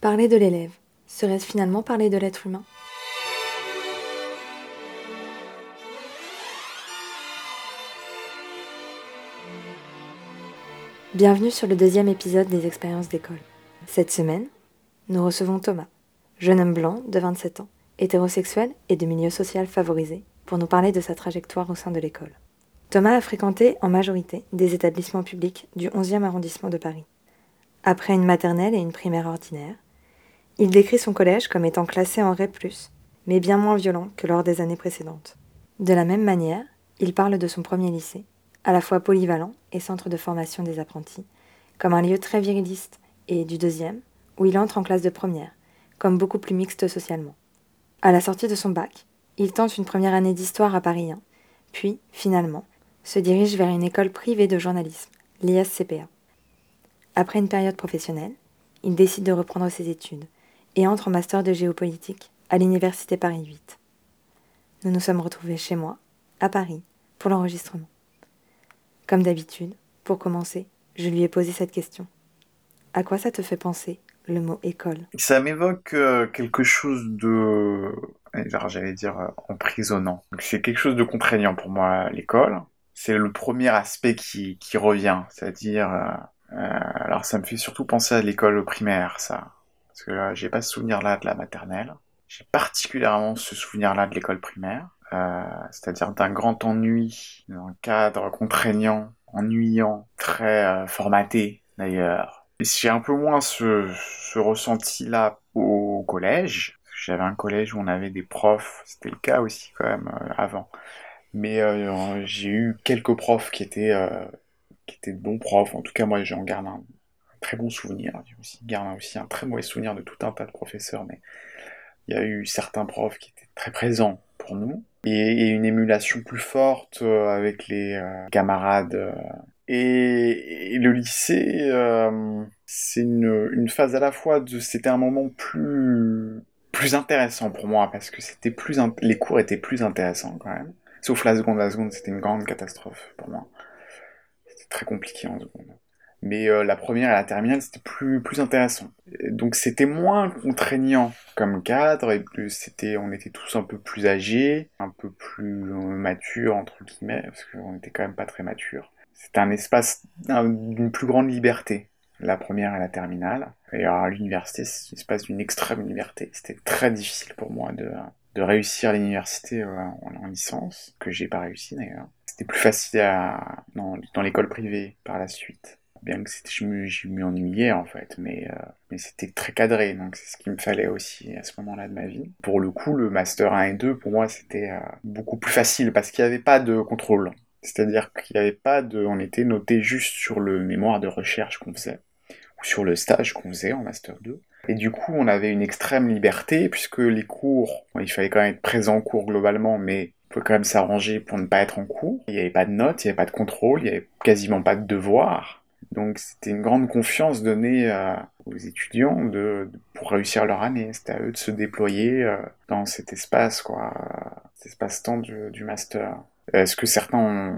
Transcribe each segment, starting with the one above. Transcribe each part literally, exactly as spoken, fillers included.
Parler de l'élève, serait-ce finalement parler de l'être humain ? Bienvenue sur le deuxième épisode des expériences d'école. Cette semaine, nous recevons Thomas, jeune homme blanc de vingt-sept ans, hétérosexuel et de milieu social favorisé, pour nous parler de sa trajectoire au sein de l'école. Thomas a fréquenté en majorité des établissements publics du onzième arrondissement de Paris. Après une maternelle et une primaire ordinaire, il décrit son collège comme étant classé en R E P plus, mais bien moins violent que lors des années précédentes. De la même manière, il parle de son premier lycée, à la fois polyvalent et centre de formation des apprentis, comme un lieu très viriliste, et du deuxième, où il entre en classe de première, comme beaucoup plus mixte socialement. À la sortie de son bac, il tente une première année d'histoire à Paris un, puis, finalement, se dirige vers une école privée de journalisme, l'I S C P A. Après une période professionnelle, il décide de reprendre ses études, et entre en master de géopolitique à l'université Paris huit. Nous nous sommes retrouvés chez moi, à Paris, pour l'enregistrement. Comme d'habitude, pour commencer, je lui ai posé cette question. À quoi ça te fait penser, le mot école ? Ça m'évoque euh, quelque chose de... genre, j'allais dire euh, emprisonnant. Donc, c'est quelque chose de contraignant pour moi, l'école. C'est le premier aspect qui, qui revient, c'est-à-dire... euh, euh, alors ça me fait surtout penser à l'école primaire, ça. Parce que là, j'ai pas ce souvenir-là de la maternelle. J'ai particulièrement ce souvenir-là de l'école primaire. Euh, c'est-à-dire d'un grand ennui, d'un cadre contraignant, ennuyant, très euh, formaté, d'ailleurs. J'ai un peu moins ce, ce ressenti-là au collège. J'avais un collège où on avait des profs, c'était le cas aussi quand même euh, avant. Mais euh, j'ai eu quelques profs qui étaient, euh, qui étaient de bons profs. En tout cas, moi, j'en garde un très bon souvenir. J'ai aussi garde aussi un très mauvais souvenir de tout un tas de professeurs. Mais il y a eu certains profs qui étaient très présents pour nous. Et, et une émulation plus forte euh, avec les euh, camarades. Euh, Et, et le lycée, euh, c'est une, une phase à la fois de... C'était un moment plus, plus intéressant pour moi, parce que c'était plus in- les cours étaient plus intéressants quand même. Sauf la seconde, la seconde c'était une grande catastrophe pour moi. C'était très compliqué en seconde. Mais euh, la première et la terminale, c'était plus, plus intéressant. Et donc c'était moins contraignant comme cadre, et plus c'était, on était tous un peu plus âgés, un peu plus euh, matures, entre guillemets, parce qu'on était quand même pas très matures. C'était un espace un- d'une plus grande liberté, la première et la terminale. Et alors, à l'université, c'est un espace d'une extrême liberté. C'était très difficile pour moi de, de réussir l'université euh, en, en licence, que j'ai pas réussi d'ailleurs. C'était plus facile à, dans, dans l'école privée par la suite. Bien que c'était, je, me, je m'y ennuyais en fait, mais, euh, mais c'était très cadré, donc c'est ce qu'il me fallait aussi à ce moment-là de ma vie. Pour le coup, le master un et deux, pour moi, c'était euh, beaucoup plus facile parce qu'il n'y avait pas de contrôle. C'est-à-dire qu'il n'y avait pas de... On était noté juste sur le mémoire de recherche qu'on faisait, ou sur le stage qu'on faisait en master deux. Et du coup, on avait une extrême liberté, puisque les cours, bon, il fallait quand même être présent en cours globalement, mais on pouvait quand même s'arranger pour ne pas être en cours. Il n'y avait pas de notes, il n'y avait pas de contrôle, il n'y avait quasiment pas de devoirs. Donc c'était une grande confiance donnée euh, aux étudiants de, de- pour réussir leur année. C'était à eux de se déployer euh, dans cet espace, quoi, euh, cet espace-temps du, du master. Est-ce que certains ont,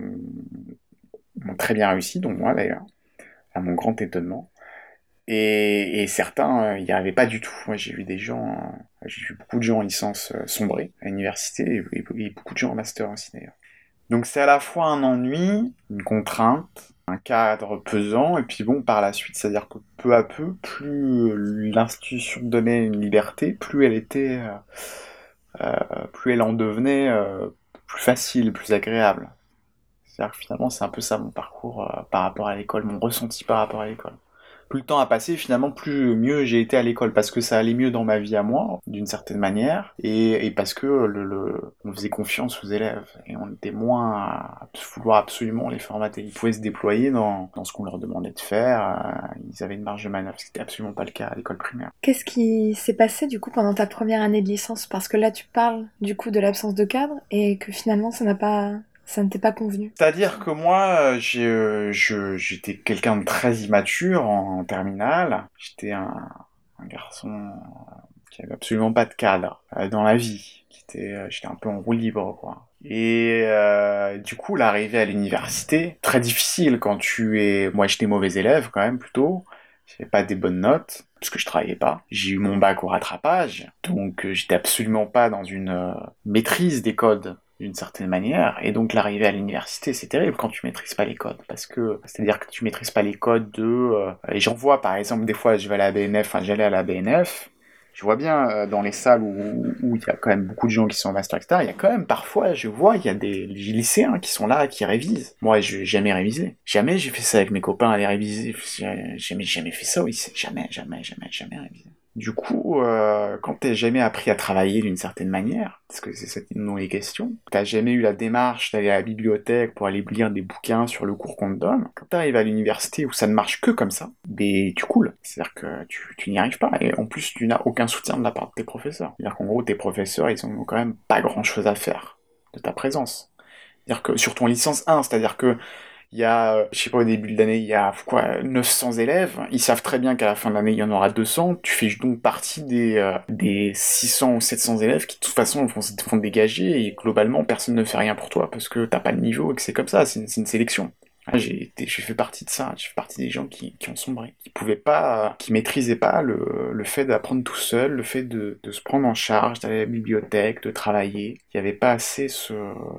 ont très bien réussi, dont moi d'ailleurs, à mon grand étonnement. Et, et certains euh, n'y arrivaient pas du tout. Moi, j'ai vu des gens, euh, j'ai vu beaucoup de gens en licence euh, sombrer à l'université et, et- et beaucoup de gens en master aussi d'ailleurs. Donc c'est à la fois un ennui, une contrainte, un cadre pesant, et puis bon, par la suite, c'est-à-dire que peu à peu, plus euh, l'institution donnait une liberté, plus elle était, euh, euh, plus elle en devenait euh, plus facile, plus agréable. C'est-à-dire que finalement, c'est un peu ça mon parcours euh, par rapport à l'école, mon ressenti par rapport à l'école. Plus le temps a passé, finalement, plus mieux j'ai été à l'école, parce que ça allait mieux dans ma vie à moi, d'une certaine manière, et, et parce que le, le- on faisait confiance aux élèves, et on était moins à vouloir absolument les formater. Ils pouvaient se déployer dans, dans ce qu'on leur demandait de faire, euh, ils avaient une marge de manœuvre, ce qui n'était absolument pas le cas à l'école primaire. Qu'est-ce qui s'est passé du coup pendant ta première année de licence ? Parce que là tu parles du coup de l'absence de cadre et que finalement ça n'a pas, ça ne t'est pas convenu. C'est-à-dire que moi, euh, j'ai, euh, je, j'étais quelqu'un de très immature en, en terminale. J'étais un, un garçon euh, qui avait absolument pas de cadre euh, dans la vie. Qui était, euh, j'étais un peu en roue libre, quoi. Et euh, du coup, l'arrivée à l'université, très difficile quand tu es... Moi, j'étais mauvais élève quand même, plutôt. J'avais pas des bonnes notes. parce que je travaillais pas. J'ai eu mon bac au rattrapage, donc euh, j'étais absolument pas dans une euh, maîtrise des codes d'une certaine manière, et donc l'arrivée à l'université, c'est terrible quand tu maîtrises pas les codes, parce que c'est-à-dire que tu maîtrises pas les codes de... euh, et j'en vois par exemple des fois, je vais à la B N F, enfin j'allais à la B N F, je vois bien euh, dans les salles où où il y a quand même beaucoup de gens qui sont en master, et cetera, il y a quand même parfois, je vois, il y a des lycéens qui sont là, qui révisent. Moi, je n'ai jamais révisé. Jamais j'ai fait ça avec mes copains, aller réviser. J'ai jamais, jamais fait ça, oui, c'est jamais, jamais, jamais, jamais révisé. Du coup, euh, quand t'as jamais appris à travailler d'une certaine manière, parce que c'est ça dont les questions, t'as jamais eu la démarche d'aller à la bibliothèque pour aller lire des bouquins sur le cours qu'on te donne, quand t'arrives à l'université où ça ne marche que comme ça, ben tu coules. C'est-à-dire que tu, tu n'y arrives pas, et en plus tu n'as aucun soutien de la part de tes professeurs. C'est-à-dire qu'en gros, tes professeurs, ils ont quand même pas grand-chose à faire de ta présence. C'est-à-dire que sur ton licence un, c'est-à-dire que il y a, euh, je sais pas, au début de l'année, il y a quoi, neuf cents élèves. Ils savent très bien qu'à la fin de l'année, il y en aura deux cents. Tu fais donc partie des, euh, des six cents ou sept cents élèves qui, de toute façon, vont se font dégager et globalement, personne ne fait rien pour toi parce que t'as pas le niveau et que c'est comme ça, c'est une, c'est une sélection. Ah, J'ai été, j'ai fait partie de ça, j'ai fait partie des gens qui, qui ont sombré, qui pouvaient pas, qui maîtrisaient pas le, le fait d'apprendre tout seul, le fait de, de se prendre en charge, d'aller à la bibliothèque, de travailler. Il y avait pas assez ce,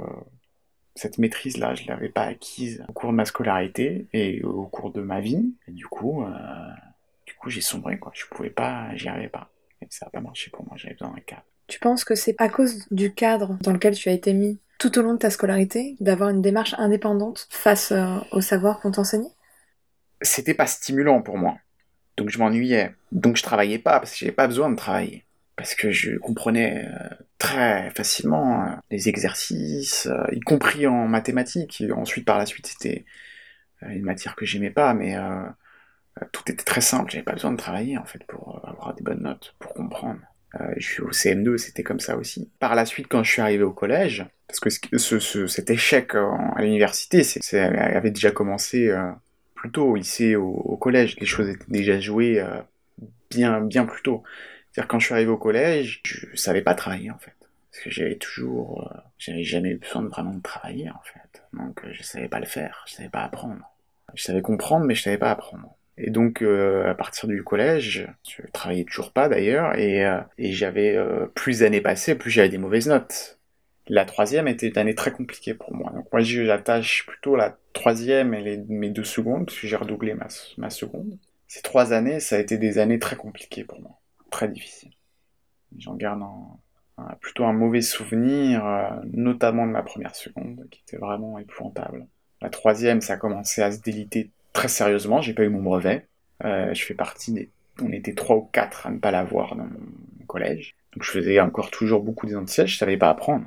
cette maîtrise-là, je l'avais pas acquise au cours de ma scolarité et au cours de ma vie. Et du coup, euh, du coup, j'ai sombré, quoi. Je pouvais pas, j'y arrivais pas. Et ça a pas marché pour moi, j'avais besoin d'un cadre. Tu penses que c'est à cause du cadre dans lequel tu as été mis tout au long de ta scolarité, d'avoir une démarche indépendante face euh, au savoir qu'on t'enseignait? C'était pas stimulant pour moi. Donc je m'ennuyais. Donc je travaillais pas, parce que j'avais pas besoin de travailler. Parce que je comprenais euh, très facilement euh, les exercices, euh, y compris en mathématiques. Et ensuite, par la suite, c'était euh, une matière que j'aimais pas, mais euh, tout était très simple. J'avais pas besoin de travailler, en fait, pour euh, avoir des bonnes notes, pour comprendre. Euh, je suis au C M deux, c'était comme ça aussi. Par la suite, quand je suis arrivé au collège, parce que ce, ce, cet échec en- à l'université, c'est, c'est- avait déjà commencé euh, plus tôt, au lycée, au, au collège. Les choses étaient déjà jouées euh, bien, bien plus tôt. C'est-à-dire quand je suis arrivé au collège, je savais pas travailler en fait. Parce que j'avais toujours, euh, j'avais jamais eu besoin de vraiment de travailler en fait. Donc euh, je savais pas le faire, je savais pas apprendre. Je savais comprendre, mais je savais pas apprendre. Et donc, euh, à partir du collège, je travaillais toujours pas d'ailleurs, et, euh, et j'avais, euh, plus d'années passées, plus j'avais des mauvaises notes. La troisième était une année très compliquée pour moi. Donc moi, j'attache plutôt la troisième et les, mes deux secondes, parce que j'ai redoublé ma, ma seconde. Ces trois années, ça a été des années très compliquées pour moi, très difficiles. J'en garde un, un- plutôt un mauvais souvenir, euh, notamment de ma première seconde, qui était vraiment épouvantable. La troisième, ça a commencé à se déliter très sérieusement, j'ai pas eu mon brevet. Euh, je fais partie des... On était trois ou quatre à ne pas l'avoir dans mon collège. Donc je faisais encore toujours beaucoup des anti-sèches, je savais pas apprendre.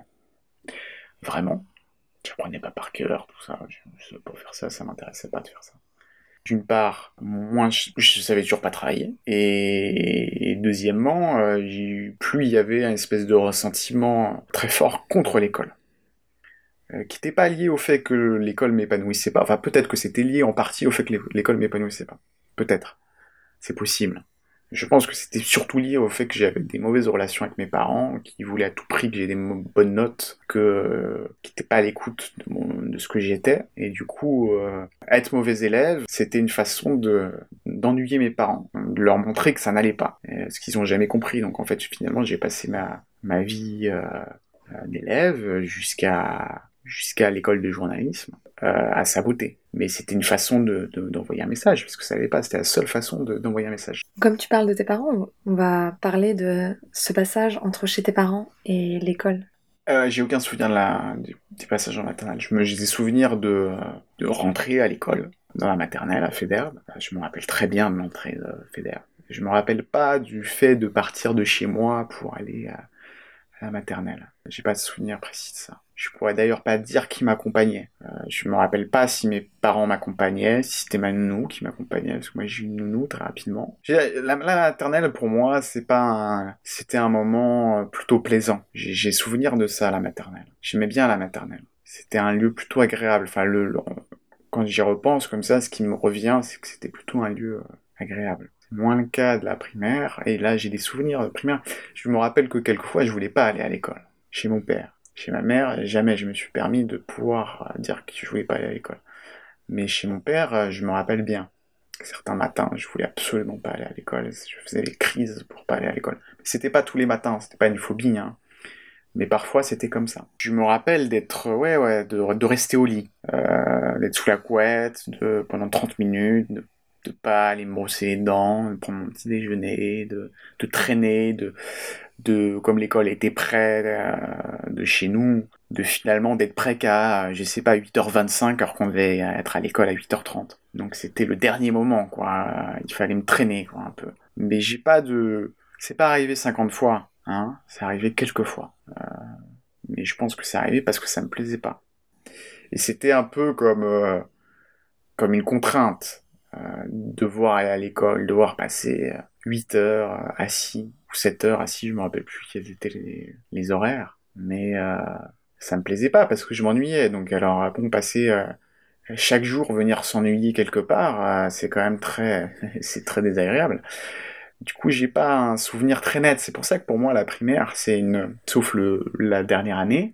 Vraiment. Je prenais pas par cœur, tout ça. Je, je savais pas faire ça, ça m'intéressait pas de faire ça. D'une part, moins je, je savais toujours pas travailler, et, et deuxièmement, euh, j'ai- plus il y avait une espèce de ressentiment très fort contre l'école, euh, qui n'était pas lié au fait que l'école m'épanouissait pas. Enfin, peut-être que c'était lié en partie au fait que l'école m'épanouissait pas. Peut-être, c'est possible. Je pense que c'était surtout lié au fait que j'avais des mauvaises relations avec mes parents, qui voulaient à tout prix que j'ai des mo- bonnes notes, que euh, qui n'étaient pas à l'écoute de, mon- de ce que j'étais. Et du coup, euh, être mauvais élève, c'était une façon de d'ennuyer mes parents, de leur montrer que ça n'allait pas, et ce qu'ils ont jamais compris. Donc en fait, finalement, j'ai passé ma ma vie euh, d'élève jusqu'à jusqu'à l'école de journalisme euh, à saboter. Mais c'était une façon de, de, d'envoyer un message, parce que ça n'allait pas, c'était la seule façon de, d'envoyer un message. Comme tu parles de tes parents, on va parler de ce passage entre chez tes parents et l'école. Euh, j'ai aucun souvenir de la, du, des passages en maternelle. Je me, j'ai des souvenirs de, de rentrer à l'école, dans la maternelle, à Federbe. Je me rappelle très bien de l'entrée de Federbe. Je me rappelle pas du fait de partir de chez moi pour aller à, à la maternelle. J'ai pas de souvenir précis de ça. Je pourrais d'ailleurs pas dire qui m'accompagnait. Euh, je me rappelle pas si mes parents m'accompagnaient, si c'était ma nounou qui m'accompagnait, parce que moi j'ai eu une nounou très rapidement. J'ai- La, la maternelle pour moi, c'est pas un... c'était un moment euh, plutôt plaisant. J'ai j'ai souvenir de ça, la maternelle. J'aimais bien la maternelle. C'était un lieu plutôt agréable. Enfin, le, le- quand j'y repense comme ça, ce qui me revient, c'est que c'était plutôt un lieu euh, agréable. C'est moins le cas de la primaire, et là j'ai des souvenirs de primaire. Je me rappelle que quelquefois je voulais pas aller à l'école, chez mon père. Chez ma mère, jamais je me suis permis de pouvoir euh, dire que je voulais pas aller à l'école. Mais chez mon père, euh, je me rappelle bien. Certains matins, je voulais absolument pas aller à l'école, je faisais des crises pour pas aller à l'école. C'était pas tous les matins, c'était pas une phobie, hein. Mais parfois, c'était comme ça. Je me rappelle d'être, ouais, ouais, de, de rester au lit, euh, d'être sous la couette de, pendant trente minutes, de, de pas aller me brosser les dents, de prendre mon petit déjeuner, de, de traîner, de, de, comme l'école était près euh, de chez nous, de finalement d'être prêt qu'à, je sais pas, huit heures vingt-cinq, alors qu'on devait être à l'école à huit heures trente. Donc c'était le dernier moment, quoi. Il fallait me traîner, quoi, un peu. Mais j'ai pas de... C'est pas arrivé cinquante fois, hein. C'est arrivé quelques fois. Euh, mais je pense que c'est arrivé parce que ça me plaisait pas. Et c'était un peu comme, euh, comme une contrainte. Euh, devoir aller à l'école, devoir passer huit heures assis, ou sept heures assis, je me rappelle plus quels étaient les, les horaires. Mais euh, ça me plaisait pas parce que je m'ennuyais. Donc alors, bon, passer euh, chaque jour, venir s'ennuyer quelque part, euh, c'est quand même très, c'est très désagréable. Du coup, j'ai pas un souvenir très net. C'est pour ça que pour moi, la primaire, c'est une, sauf le, la dernière année,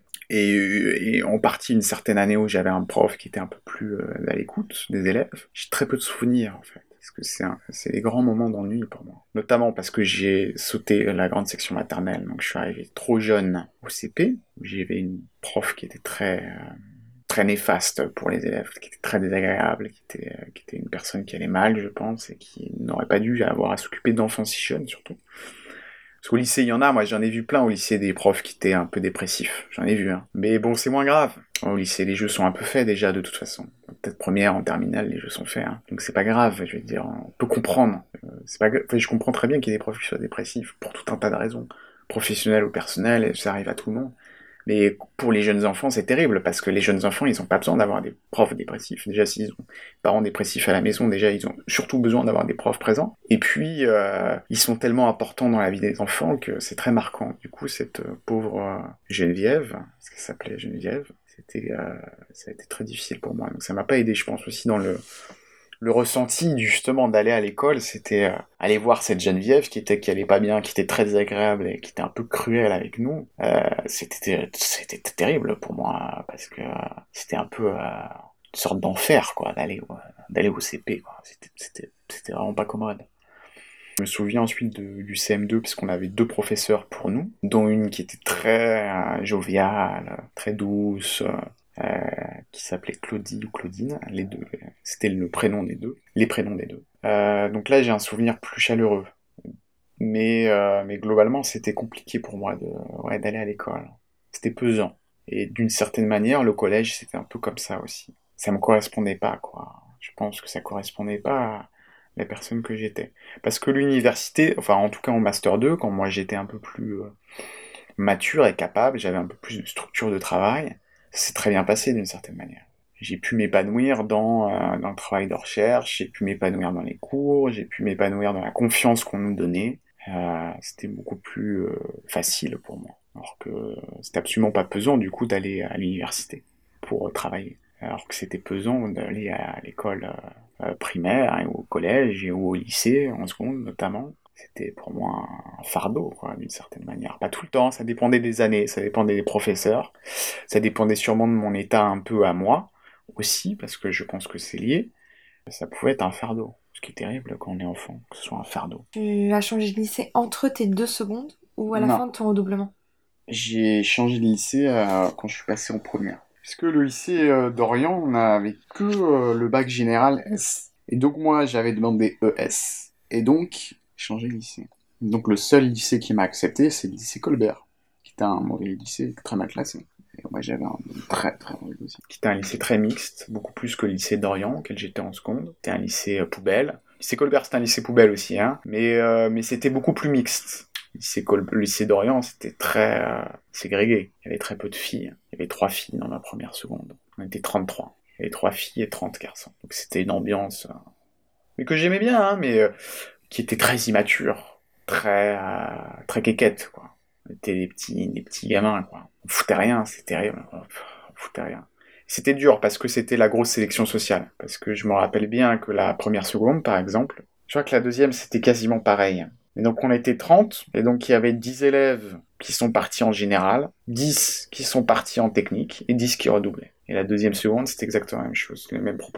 et, et en partie une certaine année où j'avais un prof qui était un peu plus euh, à l'écoute des élèves, j'ai très peu de souvenirs en fait. Parce que c'est, un, c'est des grands moments d'ennui pour moi. Notamment parce que j'ai sauté la grande section maternelle, donc je suis arrivé trop jeune au C P. J'avais une prof qui était très, euh, très néfaste pour les élèves, qui était très désagréable, qui était, euh, qui était une personne qui allait mal, je pense, et qui n'aurait pas dû avoir à s'occuper d'enfants si jeunes surtout. Parce qu'au lycée, il y en a, moi j'en ai vu plein au lycée des profs qui étaient un peu dépressifs, j'en ai vu, hein. Mais bon, c'est moins grave. Au lycée, les jeux sont un peu faits déjà, de toute façon. Peut-être première, en terminale, les jeux sont faits, hein. Donc c'est pas grave, je veux dire, on peut comprendre. Euh, c'est pas... Enfin, je comprends très bien qu'il y ait des profs qui soient dépressifs, pour tout un tas de raisons. Professionnelles ou personnelles, ça arrive à tout le monde. Mais pour les jeunes enfants, c'est terrible, parce que les jeunes enfants, ils n'ont pas besoin d'avoir des profs dépressifs. Déjà, s'ils ont des parents dépressifs à la maison, déjà, ils ont surtout besoin d'avoir des profs présents. Et puis, euh, ils sont tellement importants dans la vie des enfants que c'est très marquant. Du coup, cette euh, pauvre euh, Geneviève, parce qu'elle s'appelait Geneviève, c'était, euh, ça a été très difficile pour moi. Donc ça m'a pas aidé, je pense, aussi dans le... Le ressenti justement d'aller à l'école, c'était euh, aller voir cette Geneviève qui était qui allait pas bien, qui était très désagréable et qui était un peu cruelle avec nous. Euh, c'était c'était terrible pour moi parce que euh, c'était un peu euh, une sorte d'enfer quoi d'aller euh, d'aller au C P quoi. C'était c'était c'était vraiment pas commode. Je me souviens ensuite de, du C M deux parce qu'on avait deux professeurs pour nous, dont une qui était très euh, joviale, très douce. Euh, euh, qui s'appelait Claudie ou Claudine, les deux, c'était le prénom des deux, les prénoms des deux. Euh, donc là, j'ai un souvenir plus chaleureux. Mais, euh, mais globalement, c'était compliqué pour moi de, ouais, d'aller à l'école. C'était pesant. Et d'une certaine manière, le collège, c'était un peu comme ça aussi. Ça me correspondait pas, quoi. Je pense que ça correspondait pas à la personne que j'étais. Parce que l'université, enfin en tout cas en Master deux, quand moi j'étais un peu plus euh, mature et capable, j'avais un peu plus de structure de travail, c'est très bien passé d'une certaine manière. J'ai pu m'épanouir dans, euh, dans le travail de recherche, j'ai pu m'épanouir dans les cours, j'ai pu m'épanouir dans la confiance qu'on nous donnait. Euh, c'était beaucoup plus euh, facile pour moi. Alors que c'était absolument pas pesant du coup d'aller à l'université pour euh, travailler. Alors que c'était pesant d'aller à l'école euh, primaire, hein, ou au collège et ou au lycée, en seconde notamment. C'était pour moi un fardeau, quoi, d'une certaine manière. Pas tout le temps, ça dépendait des années, ça dépendait des professeurs, ça dépendait sûrement de mon état un peu à moi, aussi, parce que je pense que c'est lié. Ça pouvait être un fardeau, ce qui est terrible quand on est enfant, que ce soit un fardeau. Tu as changé de lycée entre tes deux secondes ou à la Non, fin de ton redoublement? j'ai changé de lycée euh, quand je suis passé en première. Puisque le lycée euh, d'Orient, on n'avait que euh, le bac général S. Et donc moi, j'avais demandé E S. Et donc, j'ai changé de lycée. Donc le seul lycée qui m'a accepté, c'est le lycée Colbert, qui était un mauvais lycée, très mal classé. Et moi, j'avais un très très mauvais lycée. Qui était un lycée très mixte, beaucoup plus que le lycée d'Orient, auquel j'étais en seconde. C'était un lycée euh, poubelle. Le lycée Colbert, c'était un lycée poubelle aussi, hein. Mais, euh, mais c'était beaucoup plus mixte. Le lycée, Col- le lycée d'Orient, c'était très euh, ségrégué. Il y avait très peu de filles. Il y avait trois filles dans ma première seconde. On était trente-trois. Il y avait trois filles et trente garçons. Donc c'était une ambiance euh, mais que j'aimais bien, hein, mais euh, qui était très immature, très euh, très quéquette, quoi. On était des petits des petits gamins, quoi. On foutait rien, c'était terrible. On foutait rien. C'était dur parce que c'était la grosse sélection sociale. Parce que je me rappelle bien que la première seconde, par exemple, je crois que la deuxième, c'était quasiment pareil. Et donc on était trente, et donc il y avait dix élèves qui sont partis en général, dix qui sont partis en technique, et dix qui redoublaient. Et la deuxième seconde, c'était exactement la même chose, les mêmes proportions.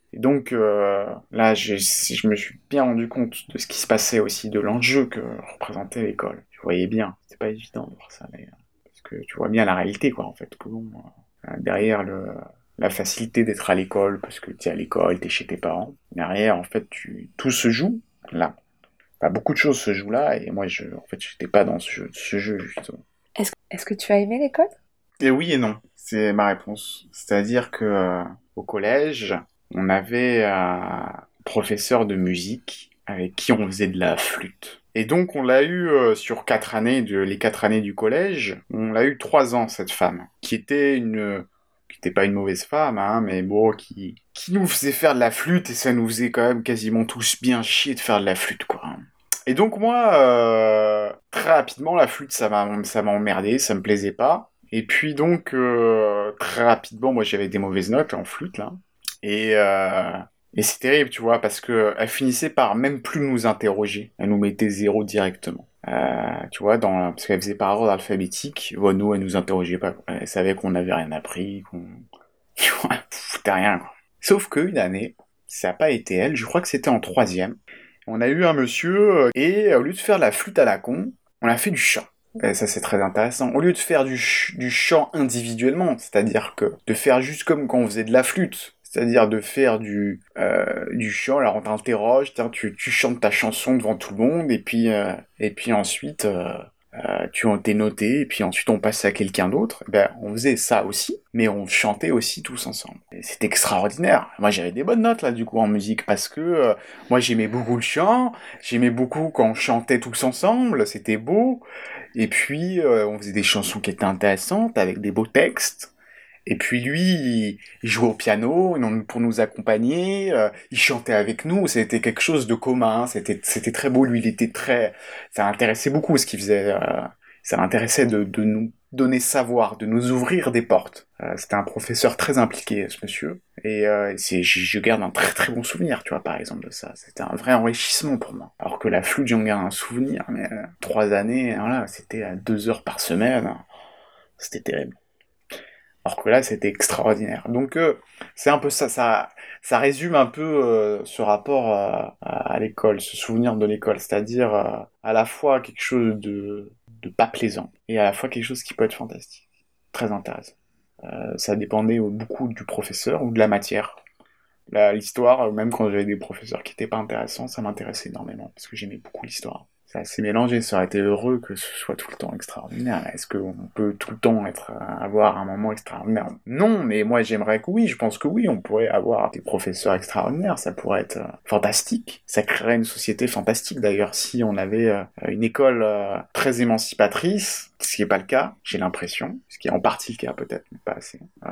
Et donc euh, là, je, je me suis bien rendu compte de ce qui se passait aussi, de l'enjeu que représentait l'école. Je voyais bien, c'est pas évident de voir ça d'ailleurs, parce que tu vois bien la réalité, quoi, en fait, que bon, euh, derrière le, la facilité d'être à l'école, parce que t'es à l'école, t'es chez tes parents, derrière, en fait, tu, tout se joue là. Enfin, beaucoup de choses se jouent là, et moi, je, en fait, j'étais pas dans ce jeu, ce jeu justement. Est-ce, est-ce que tu as aimé l'école? Et oui et non, c'est ma réponse. C'est-à-dire que euh, au collège, on avait un professeur de musique avec qui on faisait de la flûte. Et donc on l'a eu euh, sur quatre années, de, les quatre années du collège, on l'a eu trois ans cette femme, qui était une, qui était pas une mauvaise femme, hein, mais bon, qui, qui nous faisait faire de la flûte et ça nous faisait quand même quasiment tous bien chier de faire de la flûte, quoi. Et donc moi, euh, très rapidement, la flûte, ça m'a, ça m'a emmerdé, ça me plaisait pas. Et puis donc, euh, très rapidement, moi j'avais des mauvaises notes en flûte, là. Et, euh, et c'est terrible, tu vois, parce que elle finissait par même plus nous interroger. Elle nous mettait zéro directement. Euh, tu vois, dans, parce qu'elle faisait par ordre alphabétique, bon, nous, elle nous interrogeait pas, quoi. Elle savait qu'on n'avait rien appris, qu'on... Tu vois, elle foutait rien, quoi. Sauf qu'une année, ça n'a pas été elle, je crois que c'était en troisième. On a eu un monsieur, et au lieu de faire de la flûte à la con, on a fait du chant. Et ça, c'est très intéressant. Au lieu de faire du, ch- du chant individuellement, c'est-à-dire que de faire juste comme quand on faisait de la flûte, c'est-à-dire de faire du, euh, du chant, alors on t'interroge, tu, tu chantes ta chanson devant tout le monde, et puis, euh, et puis ensuite, euh, euh, tu en t'es noté, et puis ensuite on passe à quelqu'un d'autre. Ben, on faisait ça aussi, mais on chantait aussi tous ensemble. Et c'était extraordinaire. Moi, j'avais des bonnes notes, là, du coup, en musique, parce que euh, moi, j'aimais beaucoup le chant, j'aimais beaucoup quand on chantait tous ensemble, c'était beau, et puis euh, on faisait des chansons qui étaient intéressantes, avec des beaux textes. Et puis lui, il, il jouait au piano non- pour nous accompagner, euh, il chantait avec nous, c'était quelque chose de commun, c'était c'était très beau, lui il était très... Ça l'intéressait beaucoup ce qu'il faisait, euh, ça l'intéressait de, de nous donner savoir, de nous ouvrir des portes. Euh, c'était un professeur très impliqué, ce monsieur, et euh, c'est, je, je garde un très très bon souvenir, tu vois, par exemple, de ça. C'était un vrai enrichissement pour moi. Alors que la flûte, j'en garde un souvenir, mais euh, trois années, voilà, c'était à deux heures par semaine, c'était terrible. Alors que là, c'était extraordinaire. Donc, euh, c'est un peu ça, ça, ça résume un peu euh, ce rapport à, à, à l'école, ce souvenir de l'école, c'est-à-dire euh, à la fois quelque chose de, de pas plaisant et à la fois quelque chose qui peut être fantastique, très intéressant. Euh, ça dépendait beaucoup du professeur ou de la matière. La- L'histoire, même quand j'avais des professeurs qui étaient pas intéressants, ça m'intéressait énormément parce que j'aimais beaucoup l'histoire. C'est assez mélangé, ça aurait été heureux que ce soit tout le temps extraordinaire. Est-ce qu'on peut tout le temps être, avoir un moment extraordinaire? Non, mais moi j'aimerais que oui, je pense que oui, on pourrait avoir des professeurs extraordinaires, ça pourrait être euh, fantastique. Ça créerait une société fantastique d'ailleurs si on avait euh, une école euh, très émancipatrice, ce qui n'est pas le cas, j'ai l'impression, ce qui est en partie le cas peut-être, mais pas assez. Euh,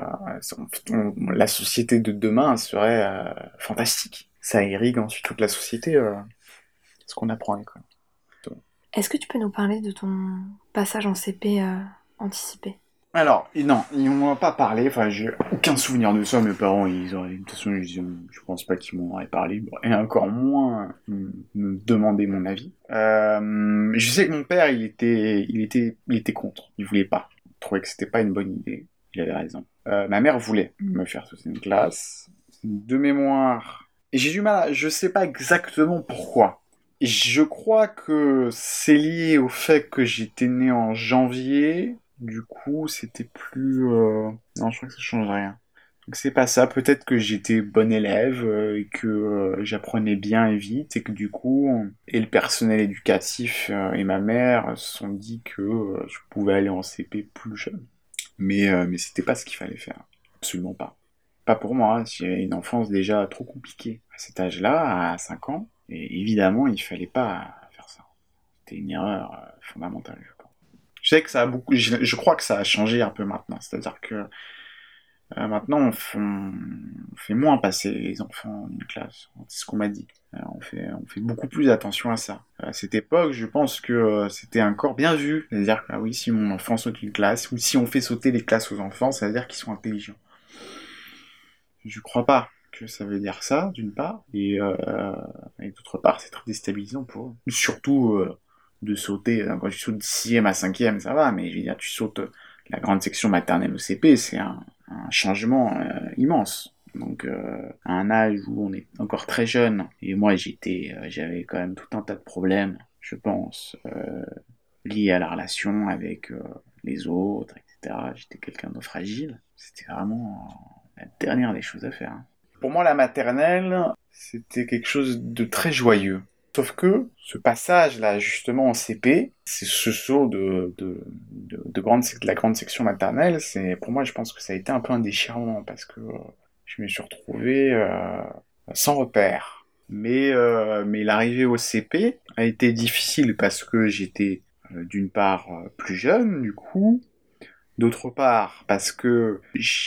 on- on- la société de demain serait euh, fantastique. Ça irrigue ensuite toute la société, euh, ce qu'on apprend à l'école. Est-ce que tu peux nous parler de ton passage en C P euh, anticipé? Alors, et non, ils m'en ont pas parlé, enfin, j'ai aucun souvenir de ça, mes parents, ils auraient, de toute façon, ils- je pense pas qu'ils m'en auraient parlé, et encore moins me me demander mon avis. Euh, je sais que mon père, il était, il était, il était contre, il voulait pas, il trouvait que c'était pas une bonne idée, il avait raison. Euh, ma mère voulait me faire sauter une classe, de mémoire, et j'ai du mal, à- je sais pas exactement pourquoi. Je crois que c'est lié au fait que j'étais né en janvier. Du coup, c'était plus... euh, Non, je crois que ça change rien. Donc c'est pas ça. Peut-être que j'étais bon élève euh, et que euh, j'apprenais bien et vite et que du coup, on- et le personnel éducatif euh, et ma mère se sont dit que euh, je pouvais aller en C P plus jeune. Mais, euh, mais c'était pas ce qu'il fallait faire. Absolument pas. Pas pour moi, hein. J'ai une enfance déjà trop compliquée. À cet âge-là, à cinq ans, et évidemment, il fallait pas faire ça. C'était une erreur euh, fondamentale, je pense. Je sais que ça a beaucoup, je, je crois que ça a changé un peu maintenant. C'est-à-dire que euh, maintenant, on fait, on fait moins passer les enfants en une classe. C'est ce qu'on m'a dit. Euh, on fait, on fait beaucoup plus attention à ça. À cette époque, je pense que euh, c'était encore bien vu. C'est-à-dire que ah oui, si mon enfant saute une classe, ou si on fait sauter les classes aux enfants, ça veut dire qu'ils sont intelligents. Je crois pas que ça veut dire ça, d'une part, et, euh, et d'autre part, c'est très déstabilisant pour eux. Surtout euh, de sauter, euh, quand tu sautes de sixième à cinquième, ça va, mais je veux dire, tu sautes euh, la grande section maternelle au C P, c'est un, un changement euh, immense. donc euh, à un âge où on est encore très jeune. Et moi, j'étais, euh, j'avais quand même tout un tas de problèmes, je pense, euh, liés à la relation avec euh, les autres, et cetera. J'étais quelqu'un de fragile. C'était vraiment euh, la dernière des choses à faire. Hein. Pour moi, la maternelle, c'était quelque chose de très joyeux. Sauf que ce passage-là, justement, en C P, c'est ce saut de, de, de, de, grande, de la grande section maternelle, c'est, pour moi, je pense que ça a été un peu un déchirement, parce que euh, je me suis retrouvé euh, sans repère. Mais, euh, mais l'arrivée au C P a été difficile parce que j'étais, euh, d'une part, euh, plus jeune, du coup, d'autre part, parce que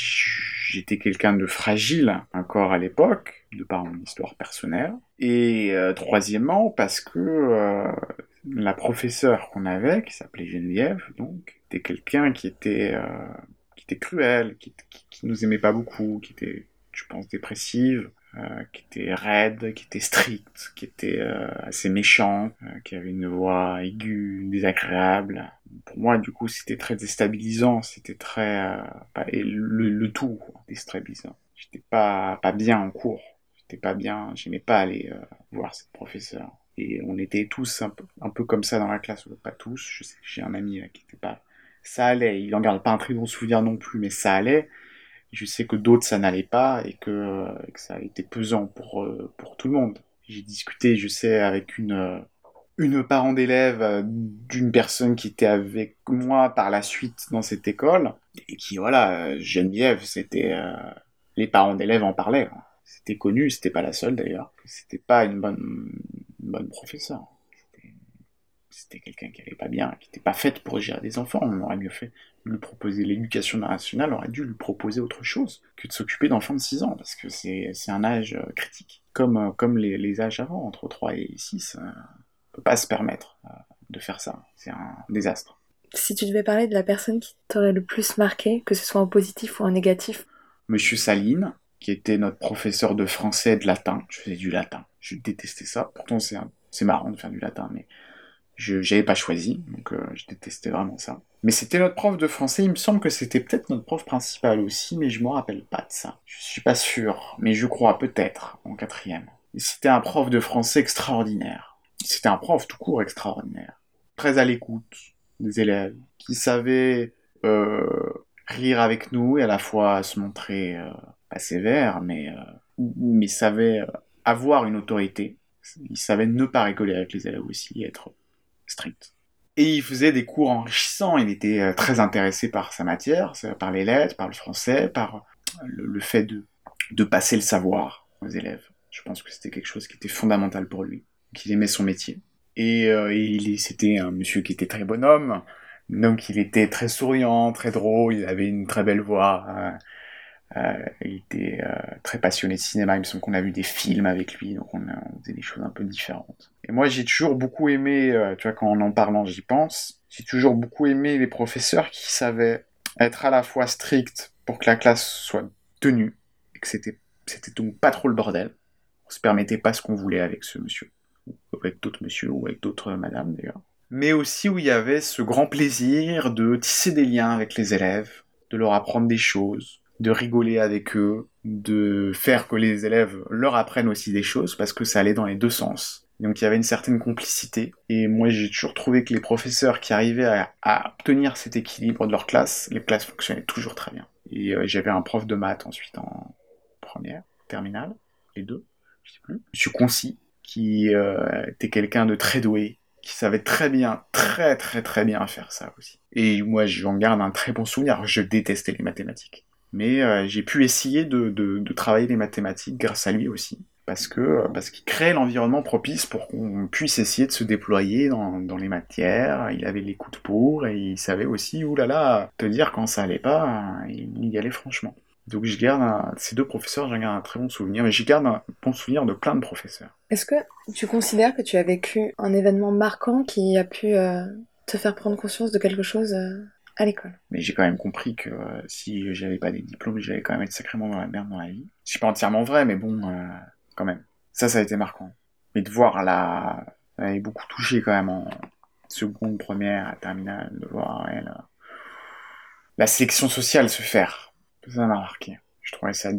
j'étais quelqu'un de fragile encore à l'époque, de par mon histoire personnelle. Et euh, troisièmement, parce que euh, la professeure qu'on avait, qui s'appelait Geneviève, donc, était quelqu'un qui était, euh, qui était cruel, qui, qui, qui nous aimait pas beaucoup, qui était, je pense, dépressive, euh, qui était raide, qui était stricte, qui était euh, assez méchante, euh, qui avait une voix aiguë, désagréable. Pour moi, du coup, c'était très déstabilisant, c'était très... Euh, bah, et le, le tout, quoi, déstabilisant. J'étais pas, pas bien en cours, j'étais pas bien, j'aimais pas aller euh, voir cette professeure. Et on était tous un peu, un peu comme ça dans la classe, pas tous, je sais que j'ai un ami là, qui était pas... Ça allait, il en garde pas un très bon souvenir non plus, mais ça allait. Je sais que d'autres, ça n'allait pas et que, euh, que ça a été pesant pour, euh, pour tout le monde. J'ai discuté, je sais, avec une, euh, une parent d'élève euh, d'une personne qui était avec moi par la suite dans cette école et qui, voilà, euh, Geneviève, c'était... Euh, les parents d'élèves en parlaient. Hein. C'était connu, c'était pas la seule d'ailleurs. C'était pas une bonne, une bonne professeure. C'était, c'était quelqu'un qui allait pas bien, qui n'était pas faite pour gérer des enfants. On aurait mieux fait lui proposer l'éducation nationale, aurait dû lui proposer autre chose que de s'occuper d'enfants de six ans, parce que c'est, c'est un âge euh, critique. Comme, euh, comme les, les âges avant, entre trois et six, euh, on peut pas se permettre euh, de faire ça. C'est un désastre. Si tu devais parler de la personne qui t'aurait le plus marqué, que ce soit en positif ou en négatif. Monsieur Saline, qui était notre professeur de français et de latin. Je faisais du latin. Je détestais ça. Pourtant, c'est, un, c'est marrant de faire du latin, mais je j'avais pas choisi, donc euh, je détestais vraiment ça. Mais c'était notre prof de français, il me semble que c'était peut-être notre prof principal aussi, mais je me rappelle pas de ça. Je suis pas sûr, mais je crois peut-être, en quatrième. Et c'était un prof de français extraordinaire. C'était un prof tout court extraordinaire. Très à l'écoute des élèves, qui savait euh, rire avec nous et à la fois se montrer euh, pas sévère, mais, euh, mais savait euh, avoir une autorité. Il savait ne pas rigoler avec les élèves aussi, être strict. Et il faisait des cours enrichissants, il était euh, très intéressé par sa matière, par les lettres, par le français, par euh, le, le fait de, de passer le savoir aux élèves. Je pense que c'était quelque chose qui était fondamental pour lui, qu'il aimait son métier. Et, euh, et il, c'était un monsieur qui était très bonhomme, donc il était très souriant, très drôle, il avait une très belle voix, euh, euh, il était euh, très passionné de cinéma, il me semble qu'on a vu des films avec lui, donc on, a, on faisait des choses un peu différentes. Et moi j'ai toujours beaucoup aimé, euh, tu vois, quand en en parlant j'y pense, j'ai toujours beaucoup aimé les professeurs qui savaient être à la fois stricts pour que la classe soit tenue, et que c'était, c'était donc pas trop le bordel, on se permettait pas ce qu'on voulait avec ce monsieur, ou avec d'autres monsieur, ou avec d'autres madames d'ailleurs. Mais aussi où il y avait ce grand plaisir de tisser des liens avec les élèves, de leur apprendre des choses, de rigoler avec eux, de faire que les élèves leur apprennent aussi des choses, parce que ça allait dans les deux sens. Donc il y avait une certaine complicité, et moi j'ai toujours trouvé que les professeurs qui arrivaient à, à obtenir cet équilibre de leur classe, les classes fonctionnaient toujours très bien. Et euh, j'avais un prof de maths ensuite en première, terminale, les deux, je sais plus, Monsieur Concy, qui euh, était quelqu'un de très doué, qui savait très bien, très très très bien faire ça aussi. Et moi j'en garde un très bon souvenir, je détestais les mathématiques. Mais euh, j'ai pu essayer de, de, de travailler les mathématiques grâce à lui aussi. Parce que parce qu'il crée l'environnement propice pour qu'on puisse essayer de se déployer dans, dans les matières. Il avait l'écoute pour, et il savait aussi, oulala, te dire quand ça allait pas, il y allait franchement. Donc je garde un, ces deux professeurs, j'en garde un très bon souvenir, mais j'y garde un bon souvenir de plein de professeurs. Est-ce que tu considères que tu as vécu un événement marquant qui a pu euh, te faire prendre conscience de quelque chose euh, à l'école? Mais j'ai quand même compris que euh, si j'avais pas des diplômes, j'allais quand même être sacrément dans la merde dans la vie. C'est pas entièrement vrai, mais bon, euh, quand même. Ça, ça a été marquant. Mais de voir la... Elle avait beaucoup touché quand même en seconde, première, à terminale, de voir elle... La sélection sociale se faire. Ça m'a marqué. Je trouvais ça dur.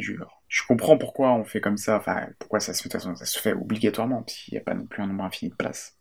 je comprends pourquoi on fait comme ça, enfin, pourquoi ça se fait, de toute façon, ça se fait obligatoirement, parce qu'il n'y a pas non plus un nombre infini de places.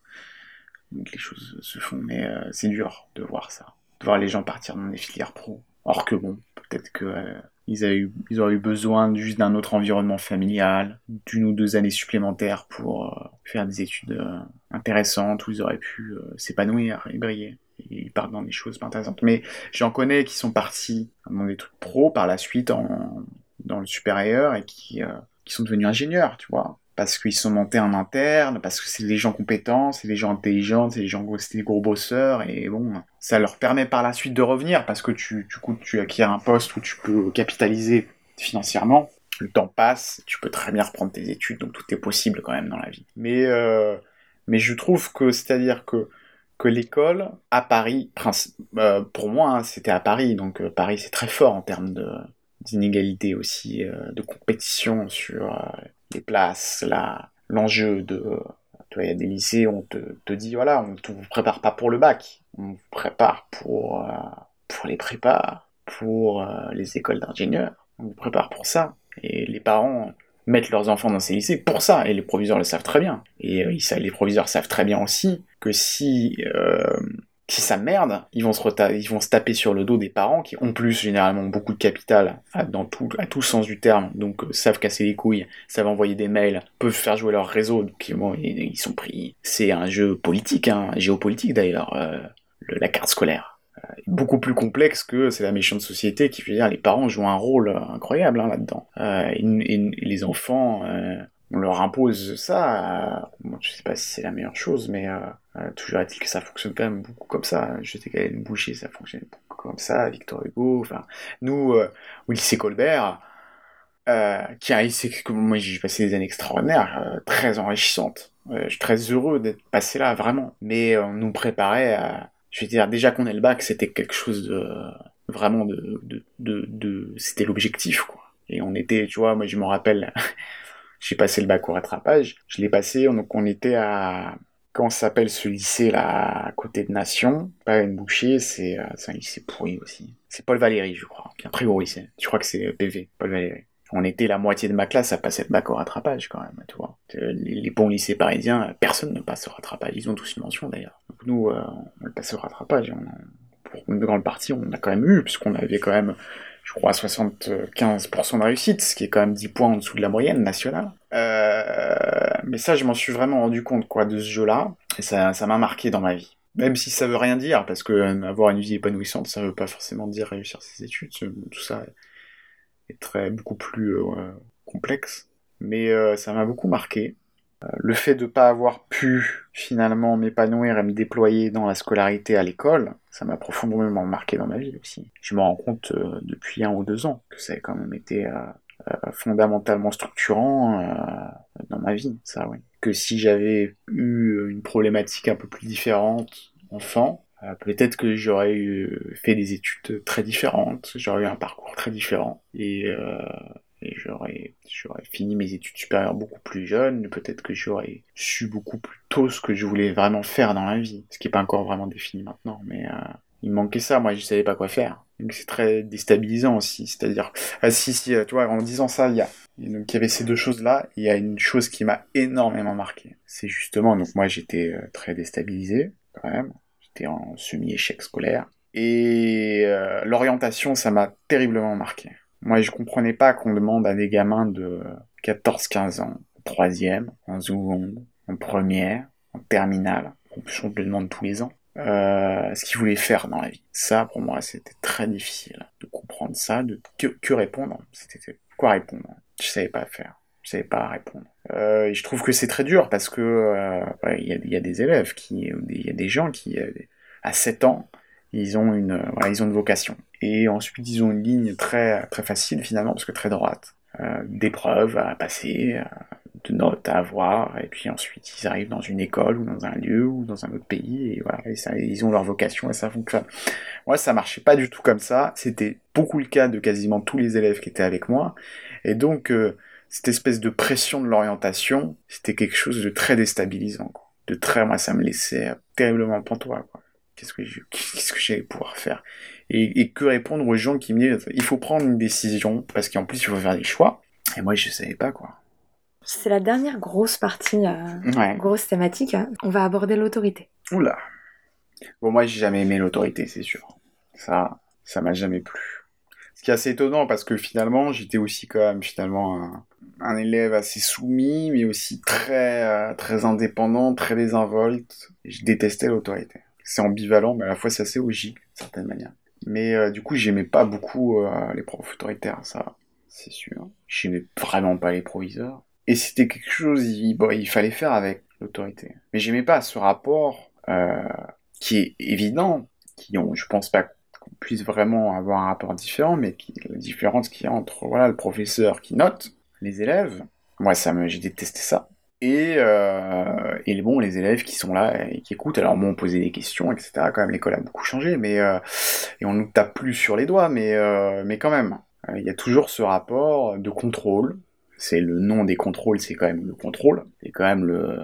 Donc les choses se font, mais euh, c'est dur de voir ça, de voir les gens partir dans des filières pro. Or que bon, peut-être que euh, ils, avaient eu, ils auraient eu besoin juste d'un autre environnement familial, d'une ou deux années supplémentaires pour euh, faire des études euh, intéressantes, où ils auraient pu euh, s'épanouir et briller. Et ils partent dans des choses pas intéressantes. Mais j'en connais qui sont partis dans des trucs pro par la suite en, dans le supérieur et qui, euh, qui sont devenus ingénieurs, tu vois. Parce qu'ils sont montés en interne, parce que c'est des gens compétents, c'est des gens intelligents, c'est des gens, c'est des gros bosseurs, et bon, ça leur permet par la suite de revenir, parce que tu, du coup, tu acquiers un poste où tu peux capitaliser financièrement. Le temps passe, tu peux très bien reprendre tes études, donc tout est possible quand même dans la vie. Mais, euh, mais je trouve que, c'est-à-dire que que l'école à Paris, princi- euh, pour moi, hein, c'était à Paris, donc euh, Paris c'est très fort en termes de d'inégalité aussi, euh, de compétition sur euh, les places, là, l'enjeu de... Tu vois, il y a des lycées où on te, te dit, voilà, on ne vous prépare pas pour le bac, on vous prépare pour, euh, pour les prépas, pour euh, les écoles d'ingénieurs, on vous prépare pour ça. Et les parents mettent leurs enfants dans ces lycées pour ça, et les proviseurs le savent très bien. Et euh, ils, les proviseurs savent très bien aussi que si... Euh, si ça merde, ils vont, se reta- ils vont se taper sur le dos des parents qui ont plus généralement beaucoup de capital à, dans tout, à tout sens du terme, donc euh, savent casser les couilles, savent envoyer des mails, peuvent faire jouer leur réseau, donc bon, ils, ils sont pris. C'est un jeu politique, hein, géopolitique d'ailleurs, euh, le, la carte scolaire. Euh, beaucoup plus complexe que c'est la méchante société qui fait dire les parents jouent un rôle euh, incroyable hein, là-dedans. Euh, et, et, et les enfants... Euh, on leur impose ça, euh, bon, je sais pas si c'est la meilleure chose, mais euh, euh, toujours est-il que ça fonctionne quand même beaucoup comme ça. Je sais qu'à une bouchée, ça fonctionne beaucoup comme ça, Victor Hugo, enfin, nous, euh, au lycée Colbert, euh, qui est un lycée que moi j'ai passé des années extraordinaires, euh, très enrichissantes. Euh, je suis très heureux d'être passé là, vraiment. Mais on nous préparait à... Je veux dire, déjà qu'on ait le bac, c'était quelque chose de... Vraiment de... de, de, de c'était l'objectif, quoi. Et on était, tu vois, moi je me rappelle... J'ai passé le bac au rattrapage. Je l'ai passé, donc on était à... Comment ça s'appelle ce lycée là, à côté de Nation? Pas une bouchée, c'est euh, c'est un lycée pourri aussi. C'est Paul Valéry, je crois, qui est un très gros lycée. Je crois que c'est P V, Paul Valéry. On était la moitié de ma classe à passer le bac au rattrapage quand même, tu vois. Les, les bons lycées parisiens, personne ne passe au rattrapage. Ils ont tous une mention d'ailleurs. Donc nous, euh, on le passe au rattrapage. On, pour une grande partie, on a quand même eu, puisqu'on avait quand même je crois, soixante-quinze pour cent de réussite, ce qui est quand même dix points en dessous de la moyenne nationale. Euh, mais ça, je m'en suis vraiment rendu compte, quoi, de ce jeu-là, et ça, ça m'a marqué dans ma vie. Même si ça veut rien dire, parce que euh, avoir une vie épanouissante, ça veut pas forcément dire réussir ses études, tout ça est très, beaucoup plus euh, complexe. Mais euh, ça m'a beaucoup marqué. Le fait de ne pas avoir pu finalement m'épanouir et me déployer dans la scolarité à l'école, ça m'a profondément marqué dans ma vie aussi. Je me rends compte euh, depuis un ou deux ans que ça a quand même été euh, euh, fondamentalement structurant euh, dans ma vie, ça oui. Que si j'avais eu une problématique un peu plus différente enfant, euh, peut-être que j'aurais eu, fait des études très différentes, j'aurais eu un parcours très différent. Et... Euh, et j'aurais, j'aurais fini mes études supérieures beaucoup plus jeune, peut-être que j'aurais su beaucoup plus tôt ce que je voulais vraiment faire dans la vie, ce qui n'est pas encore vraiment défini maintenant, mais euh, il me manquait ça, moi je savais pas quoi faire. Donc c'est très déstabilisant aussi, c'est-à-dire, ah si, si, tu vois, en disant ça, il y a, donc il y avait ces deux choses-là, il y a une chose qui m'a énormément marqué. C'est justement, donc moi j'étais euh, très déstabilisé, quand même, j'étais en semi-échec scolaire, et euh, l'orientation, ça m'a terriblement marqué. Moi, je comprenais pas qu'on demande à des gamins de quatorze quinze ans, en troisième, en seconde, en première, en terminale, en plus on te le demande tous les ans, euh, ce qu'ils voulaient faire dans la vie. Ça, pour moi, c'était très difficile de comprendre ça, de que, que répondre. C'était quoi répondre? Je savais pas faire. Je savais pas répondre. Euh, et je trouve que c'est très dur parce que euh, ouais, y, a, y a des élèves qui, il y a des gens qui, à sept ans, ils ont une, voilà, ils ont une vocation. Et ensuite, ils ont une ligne très, très facile, finalement, parce que très droite. Euh, d'épreuves à passer, euh, de notes à avoir, et puis ensuite, ils arrivent dans une école, ou dans un lieu, ou dans un autre pays, et voilà, et ça, ils ont leur vocation, et ça fonctionne. Moi, ça marchait pas du tout comme ça. C'était beaucoup le cas de quasiment tous les élèves qui étaient avec moi. Et donc, euh, cette espèce de pression de l'orientation, c'était quelque chose de très déstabilisant, quoi. De très, moi, ça me laissait terriblement pantois, quoi. Qu'est-ce que je, qu'est-ce que j'allais pouvoir faire? Et, et que répondre aux gens qui me disent, il faut prendre une décision, parce qu'en plus, il faut faire des choix. Et moi, je savais pas, quoi. C'est la dernière grosse partie, euh, Ouais. grosse thématique. Hein. On va aborder l'autorité. Oula. Bon, moi, j'ai jamais aimé l'autorité, c'est sûr. Ça, ça m'a jamais plu. Ce qui est assez étonnant, parce que finalement, j'étais aussi quand même, finalement, un, un élève assez soumis, mais aussi très, euh, très indépendant, très désinvolte. Et je détestais l'autorité. C'est ambivalent, mais à la fois, c'est assez logique, d'une certaine manière. Mais euh, du coup, j'aimais pas beaucoup euh, les profs autoritaires, ça, c'est sûr. J'aimais vraiment pas les proviseurs. Et c'était quelque chose, il, bon, il fallait faire avec l'autorité. Mais j'aimais pas ce rapport euh, qui est évident, qui ont, je pense pas qu'on puisse vraiment avoir un rapport différent, mais qui, la différence qu'il y a entre voilà le professeur qui note les élèves, moi ça me, j'ai détesté ça. Et, euh, et bon, les élèves qui sont là et qui écoutent, alors moi on posait des questions, et cetera. Quand même l'école a beaucoup changé, mais euh, et on nous tape plus sur les doigts, mais euh, mais quand même, il y a toujours ce rapport de contrôle. C'est le nom des contrôles, c'est quand même le contrôle. C'est quand même le,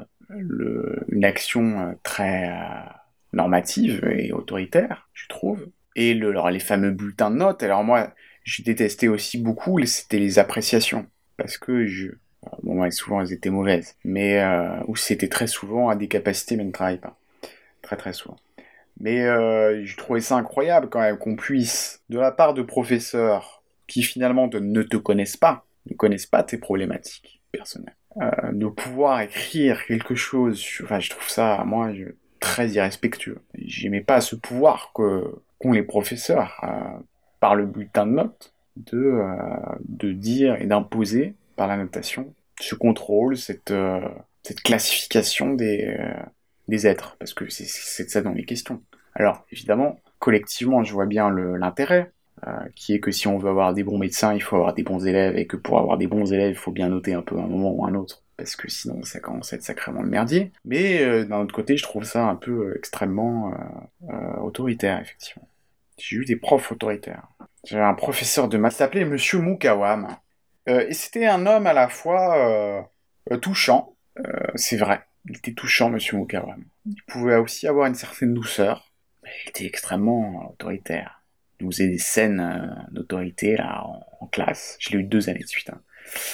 le une action très euh, normative et autoritaire, je trouve. Et le, alors, les fameux bulletins de notes, alors moi, je détestais aussi beaucoup, c'était les appréciations. Parce que je... Bon, ouais, souvent, elles étaient mauvaises. Mais, euh, ou c'était très souvent à des capacités, mais ne travaillent pas. Très, très souvent. Mais euh, je trouvais ça incroyable, quand même, qu'on puisse, de la part de professeurs qui, finalement, te- ne te connaissent pas, ne connaissent pas tes problématiques personnelles, euh, de pouvoir écrire quelque chose, sur- enfin, je trouve ça, moi, je- très irrespectueux. J'aimais pas ce pouvoir que qu'ont les professeurs, euh, par le bulletin de notes, de, euh, de dire et d'imposer, par la notation, ce contrôle, cette, euh, cette classification des, euh, des êtres, parce que c'est c'est de ça dont les questions. Alors, évidemment, collectivement, je vois bien le- l'intérêt, euh, qui est que si on veut avoir des bons médecins, il faut avoir des bons élèves, et que pour avoir des bons élèves, il faut bien noter un peu à un moment ou à un autre, parce que sinon ça commence à être sacrément le merdier. Mais euh, d'un autre côté, je trouve ça un peu euh, extrêmement euh, euh, autoritaire, effectivement. J'ai eu des profs autoritaires. J'avais un professeur de maths qui s'appelait Monsieur Moukawam. Euh, et c'était un homme à la fois euh, euh, touchant, euh, c'est vrai. Il était touchant, Monsieur Moukawam. Il pouvait aussi avoir une certaine douceur. Mais il était extrêmement autoritaire. Il nous faisait des scènes euh, d'autorité là en, en classe. Je l'ai eu deux années de suite. Hein.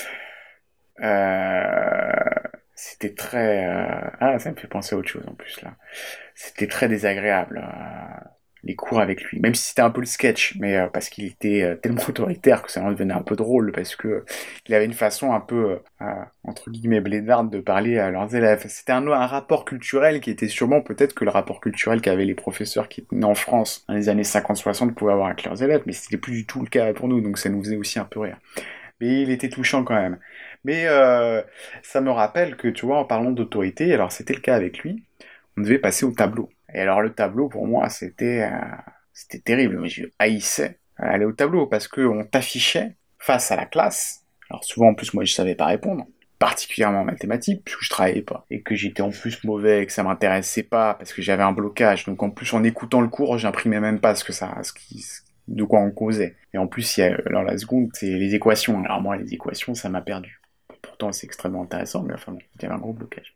Euh, c'était très... euh, Ah, ça me fait penser à autre chose en plus là. C'était très désagréable. Euh, les cours avec lui, même si c'était un peu le sketch, mais euh, parce qu'il était euh, tellement autoritaire que ça en devenait un peu drôle, parce que euh, il avait une façon un peu, euh, entre guillemets, blédarde de parler à leurs élèves. C'était un, un rapport culturel qui était sûrement peut-être que le rapport culturel qu'avaient les professeurs qui étaient nés en France dans les années cinquante soixante pouvaient avoir avec leurs élèves, mais c'était plus du tout le cas pour nous, donc ça nous faisait aussi un peu rire. Mais il était touchant quand même. Mais euh, ça me rappelle que, tu vois, en parlant d'autorité, alors c'était le cas avec lui, on devait passer au tableau. Et alors le tableau, pour moi, c'était euh, c'était terrible. Mais je haïssais aller au tableau parce qu'on t'affichait face à la classe. Alors souvent, en plus, moi, je savais pas répondre, particulièrement en mathématiques, puisque je travaillais pas. Et que j'étais en plus mauvais, et que ça m'intéressait pas, parce que j'avais un blocage. Donc en plus, en écoutant le cours, j'imprimais même pas ce que ça, ce qui, de quoi on causait. Et en plus, il y a, alors la seconde, c'est les équations. Alors moi, les équations, ça m'a perdu. Pourtant, c'est extrêmement intéressant, mais enfin, bon, il y avait un gros blocage.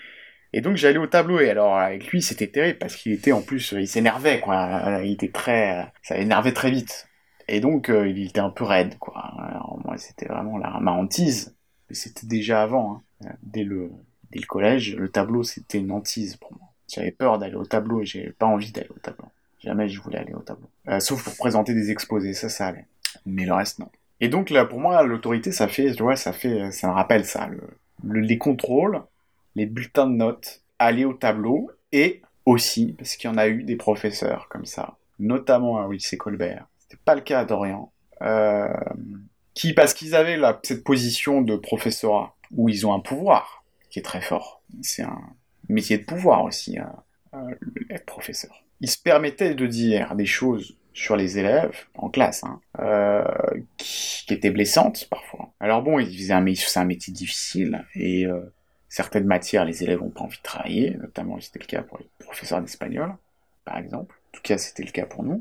Et donc j'allais au tableau, et alors avec lui c'était terrible, parce qu'il était en plus, il s'énervait, quoi, il était très, ça énervait très vite. Et donc euh, il était un peu raide, quoi. Alors moi c'était vraiment la, ma hantise, mais c'était déjà avant, hein. Dès le, dès le collège, le tableau c'était une hantise pour moi. J'avais peur d'aller au tableau, et j'avais pas envie d'aller au tableau. Jamais je voulais aller au tableau. Euh, sauf pour présenter des exposés, ça ça allait. Mais le reste non. Et donc là pour moi l'autorité ça fait, tu vois, ça fait, ça me rappelle ça, le, le, les contrôles, les bulletins de notes, aller au tableau, et aussi, parce qu'il y en a eu des professeurs comme ça, notamment à lycée Colbert, c'était pas le cas à Dorian, euh, qui, parce qu'ils avaient là, cette position de professorat, où ils ont un pouvoir, qui est très fort, c'est un métier de pouvoir aussi, hein, euh, être professeur. Ils se permettaient de dire des choses sur les élèves, en classe, hein, euh, qui, qui étaient blessantes parfois. Alors bon, ils faisaient un, c'est un métier difficile, et euh, certaines matières, les élèves n'ont pas envie de travailler, notamment c'était le cas pour les professeurs d'espagnol, par exemple. En tout cas, c'était le cas pour nous.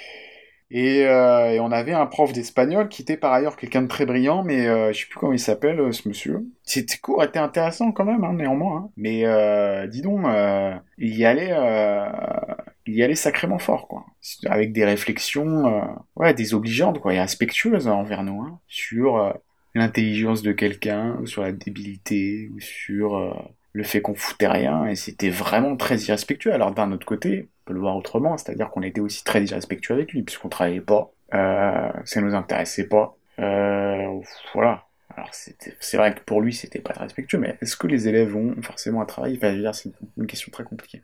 Et, euh, et on avait un prof d'espagnol qui était par ailleurs quelqu'un de très brillant, mais euh, je sais plus comment il s'appelle, euh, ce monsieur. C'était court, était intéressant quand même, hein, néanmoins. Hein. Mais euh, dis donc, euh, il y allait, euh, il y allait sacrément fort, quoi. Avec des réflexions, euh, ouais, désobligeantes, quoi, et respectueuses envers nous, hein, sur euh, l'intelligence de quelqu'un, ou sur la débilité, ou sur euh, le fait qu'on foutait rien, et c'était vraiment très irrespectueux. Alors d'un autre côté, on peut le voir autrement, c'est-à-dire qu'on était aussi très irrespectueux avec lui, puisqu'on travaillait pas, euh, ça nous intéressait pas, euh, voilà. Alors c'était, c'est vrai que pour lui c'était pas très respectueux, mais est-ce que les élèves ont forcément à travailler? Enfin, je veux dire, c'est une question très compliquée.